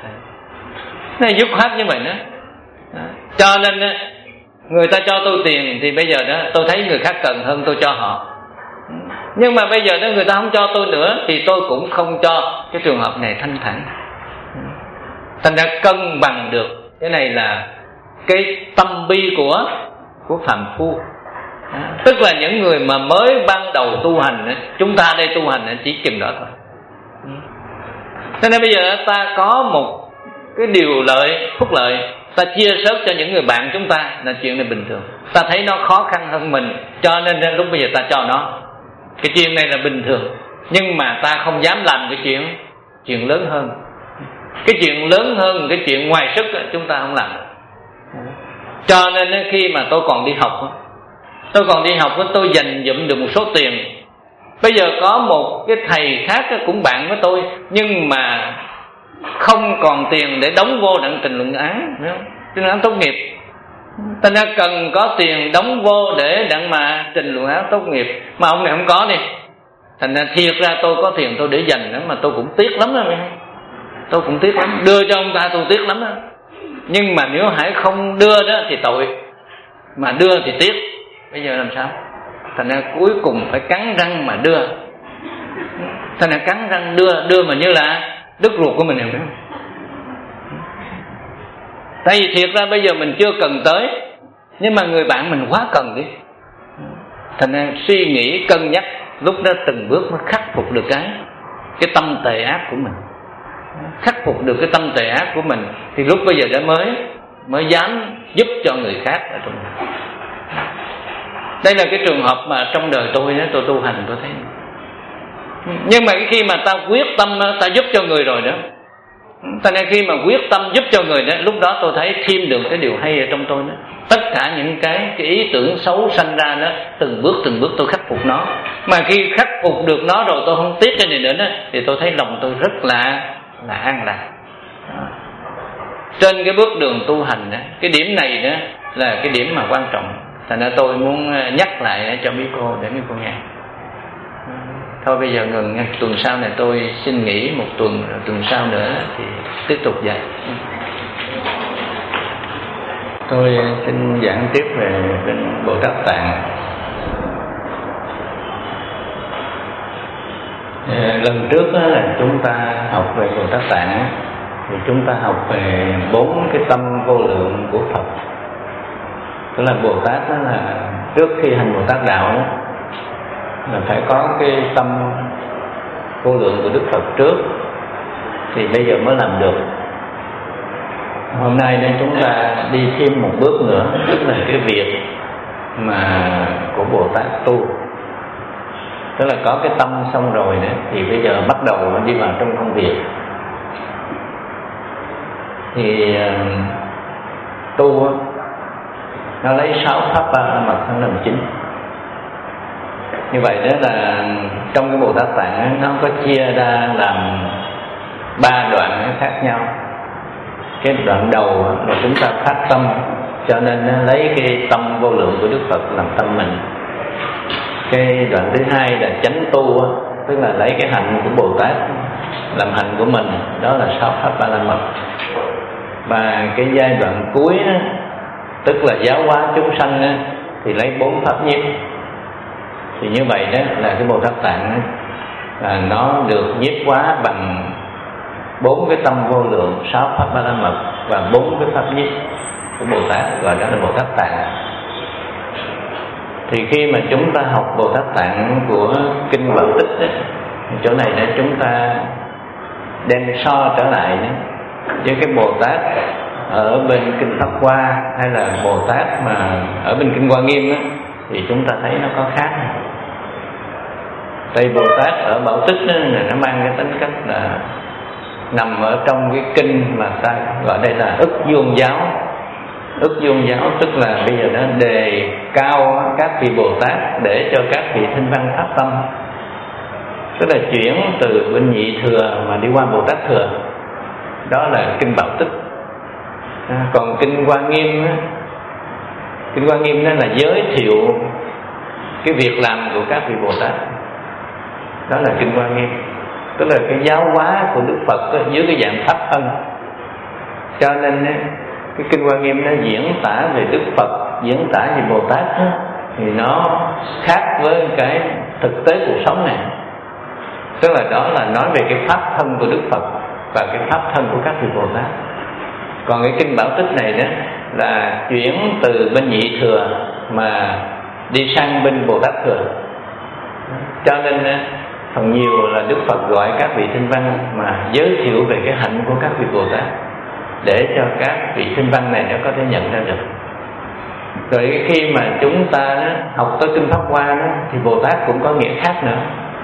Nó dứt khoát như vậy đó. Cho nên người ta cho tôi tiền thì bây giờ đó tôi thấy người khác cần hơn, tôi cho họ. Nhưng mà bây giờ đó người ta không cho tôi nữa thì tôi cũng không cho. Cái trường hợp này thanh thản, thành ra cân bằng được. Cái này là cái tâm bi của của phàm phu. Tức là những người mà mới ban đầu tu hành, chúng ta đây tu hành chỉ chừng đó thôi. Cho nên bây giờ ta có một cái điều lợi, phúc lợi, ta chia sớt cho những người bạn chúng ta là chuyện này bình thường. Ta thấy nó khó khăn hơn mình, cho nên lúc bây giờ ta cho nó. Cái chuyện này là bình thường. Nhưng mà ta không dám làm cái chuyện chuyện lớn hơn. Cái chuyện lớn hơn, cái chuyện ngoài sức chúng ta không làm. Cho nên khi mà tôi còn đi học, tôi còn đi học tôi dành dụm được một số tiền. Bây giờ có một cái thầy khác cũng bạn với tôi, nhưng mà không còn tiền để đóng vô đặng trình luận án, trình luận án tốt nghiệp. Ta nên cần có tiền đóng vô để đặng mà trình luận án tốt nghiệp, mà ông này không có đi. Thành ra thiệt ra tôi có tiền tôi để dành đó, mà tôi cũng tiếc lắm đó. Tôi cũng tiếc lắm, đưa cho ông ta tôi tiếc lắm đó. Nhưng mà nếu hãy không đưa đó thì tội, mà đưa thì tiếc. Bây giờ làm sao? Thành ra cuối cùng phải cắn răng mà đưa. Thành ra cắn răng đưa, đưa mà như là đứt ruột của mình hiểu không? Tại vì thiệt ra bây giờ mình chưa cần tới, nhưng mà người bạn mình quá cần đi. Thành ra suy nghĩ cân nhắc, lúc đó từng bước mới khắc phục được cái cái tâm tệ ác của mình. Khắc phục được cái tâm tệ ác của mình thì lúc bây giờ đã mới mới dám giúp cho người khác ở trong này. Đây là cái trường hợp mà trong đời tôi đó, tôi tu hành tôi thấy. Nhưng mà khi mà ta quyết tâm ta giúp cho người rồi đó, ta nên khi mà quyết tâm giúp cho người đó, lúc đó tôi thấy thêm được cái điều hay ở trong tôi đó. Tất cả những cái, cái ý tưởng xấu sanh ra đó, từng bước từng bước tôi khắc phục nó. Mà khi khắc phục được nó rồi tôi không tiếc cái này nữa đó, thì tôi thấy lòng tôi rất là là an lạc. Trên cái bước đường tu hành đó, cái điểm này đó là cái điểm mà quan trọng. Thành ra tôi muốn nhắc lại cho mấy cô để mấy cô nghe. Thôi bây giờ ngừng, tuần sau này tôi xin nghỉ một tuần, rồi tuần sau nữa thì tiếp tục dạy. Tôi xin giảng tiếp về bên Bồ Tát Tạng. Lần trước là chúng ta học về Bồ Tát Tạng thì chúng ta học về bốn cái tâm vô lượng của Phật. Tức là Bồ Tát đó là trước khi hành Bồ Tát đạo đó, là phải có cái tâm vô lượng của Đức Phật trước thì bây giờ mới làm được. Hôm nay nên chúng ta đi thêm một bước nữa, tức là cái việc mà của Bồ Tát tu. Tức là có cái tâm xong rồi đó, thì bây giờ bắt đầu đi vào trong công việc. Thì tu nó lấy sáu pháp ba mật thân làm chính. Như vậy đó là trong cái Bồ Tát Tạng nó có chia ra làm ba đoạn khác nhau. Cái đoạn đầu là chúng ta phát tâm, cho nên lấy cái tâm vô lượng của Đức Phật làm tâm mình. Cái đoạn thứ hai là chánh tu, tức là lấy cái hạnh của Bồ Tát làm hạnh của mình, đó là sáu pháp ba la mật. Và cái giai đoạn cuối đó, tức là giáo hóa chúng sanh đó, thì lấy bốn pháp nhiếp. Thì như vậy đó là cái Bồ Tát Tạng đó, là nó được nhiếp hóa bằng bốn cái tâm vô lượng, sáu pháp ba la mật và bốn cái pháp nhiếp của Bồ Tát, gọi đó là Bồ Tát Tạng. Thì khi mà chúng ta học Bồ Tát Tạng của kinh Bảo Tích đó, chỗ này đó chúng ta đem so trở lại đó, với cái Bồ Tát ở bên kinh Pháp Hoa hay là Bồ Tát mà ở bên kinh Hoa Nghiêm đó, thì chúng ta thấy nó có khác. Tại Bồ Tát ở Bảo Tích đó, nó mang cái tính cách là nằm ở trong cái kinh mà ta gọi đây là ức vuông giáo. Ức vuông giáo tức là bây giờ nó đề cao các vị Bồ Tát để cho các vị thinh văn phát tâm, tức là chuyển từ bên nhị thừa mà đi qua Bồ Tát thừa. Đó là kinh Bảo Tích. À, còn kinh Hoa Nghiêm á, kinh Hoa Nghiêm đó là giới thiệu cái việc làm của các vị Bồ Tát. Đó là kinh Hoa Nghiêm, tức là cái giáo hóa của Đức Phật đó, dưới cái dạng pháp thân. Cho nên á, cái kinh Hoa Nghiêm nó diễn tả về Đức Phật, diễn tả về Bồ Tát đó, thì nó khác với cái thực tế cuộc sống này. Tức là đó là nói về cái pháp thân của Đức Phật và cái pháp thân của các vị Bồ Tát. Còn cái kinh Bảo Tích này đó là chuyển từ bên nhị thừa mà đi sang bên Bồ Tát thừa. Cho nên phần nhiều là Đức Phật gọi các vị thinh văn mà giới thiệu về cái hạnh của các vị Bồ Tát, để cho các vị thinh văn này nó có thể nhận ra được. Rồi khi mà chúng ta đó, học tới kinh Pháp Hoa đó, thì Bồ Tát cũng có nghĩa khác nữa.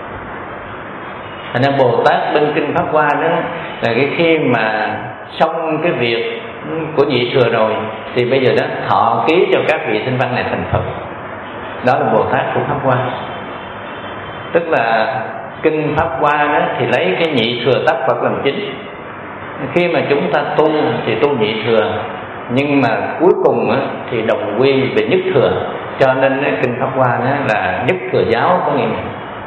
Thành ra Bồ Tát bên kinh Pháp Hoa đó là cái khi mà xong cái việc của nhị thừa rồi, thì bây giờ đó thọ ký cho các vị thinh văn này thành Phật. Đó là Bồ Tát của Pháp Hoa. Tức là kinh Pháp Hoa đó thì lấy cái nhị thừa tác Phật làm chính. Khi mà chúng ta tu thì tu nhị thừa, nhưng mà cuối cùng á, thì đồng quy về nhất thừa. Cho nên á, kinh Pháp Hoa đó là nhất thừa giáo, có nghĩa là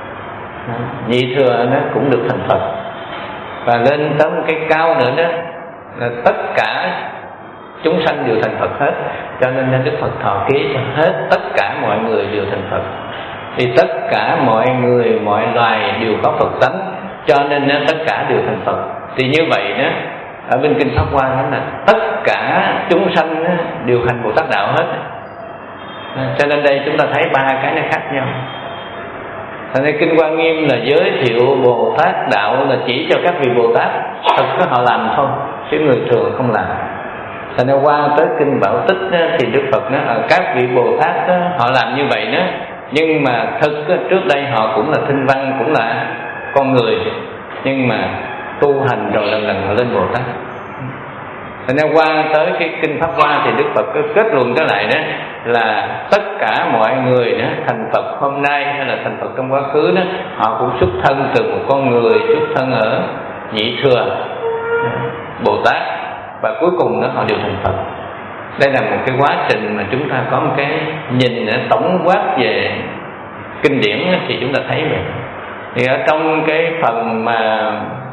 nhị thừa nó cũng được thành Phật. Và lên tới một cái cao nữa đó là tất cả chúng sanh đều thành Phật hết. Cho nên Đức Phật thọ ký cho hết tất cả mọi người đều thành Phật. Vì tất cả mọi người, mọi loài đều có Phật tánh, cho nên tất cả đều thành Phật. Thì như vậy đó, ở bên kinh Pháp Hoa đó là tất cả chúng sanh đều hành Bồ Tát đạo hết. Cho nên đây chúng ta thấy ba cái nó khác nhau. Thành ra kinh Hoa Nghiêm là giới thiệu Bồ Tát đạo, là chỉ cho các vị Bồ Tát, thật có họ làm thôi, chứ người thường không làm. Thành ra qua tới kinh Bảo Tích đó, thì Đức Phật nói ở các vị Bồ Tát đó, họ làm như vậy đó, nhưng mà thực đó, trước đây họ cũng là thinh văn, cũng là con người, nhưng mà tu hành rồi lần lần họ lên Bồ Tát. Thành ra qua tới cái kinh Pháp Hoa thì Đức Phật kết luận trở lại đó là tất cả mọi người đó thành Phật hôm nay hay là thành Phật trong quá khứ đó, họ cũng xuất thân từ một con người, xuất thân ở nhị thừa Bồ Tát, và cuối cùng đó họ đều thành Phật. Đây là một cái quá trình mà chúng ta có một cái nhìn tổng quát về kinh điển thì chúng ta thấy vậy. Thì ở trong cái phần mà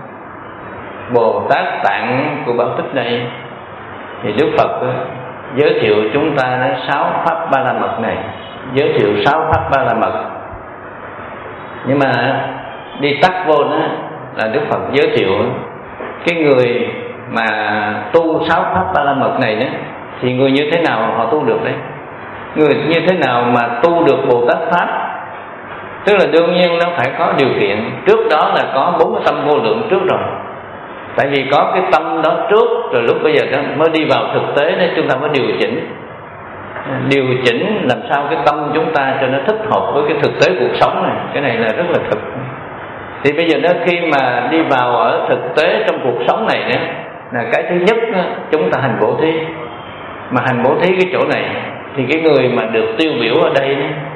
Bồ Tát Tạng của Bảo Tích đây thì Đức Phật giới thiệu chúng ta đến sáu pháp ba la mật này, giới thiệu sáu pháp ba la mật. Nhưng mà đi tắt vô đó là Đức Phật giới thiệu cái người mà tu sáu pháp ba la mật này đó, thì người như thế nào họ tu được đấy? Người như thế nào mà tu được Bồ Tát pháp? Tức là đương nhiên nó phải có điều kiện. Trước đó là có bốn cái tâm vô lượng trước rồi. Tại vì có cái tâm đó trước, rồi lúc bây giờ mới đi vào thực tế đó, chúng ta mới điều chỉnh. Điều chỉnh làm sao cái tâm chúng ta cho nó thích hợp với cái thực tế cuộc sống này. Cái này là rất là thực. Thì bây giờ đó khi mà đi vào ở thực tế trong cuộc sống này đó, là cái thứ nhất đó, chúng ta hành bố thí. Mà hành bố thí cái chỗ này thì cái người mà được tiêu biểu ở đây đó,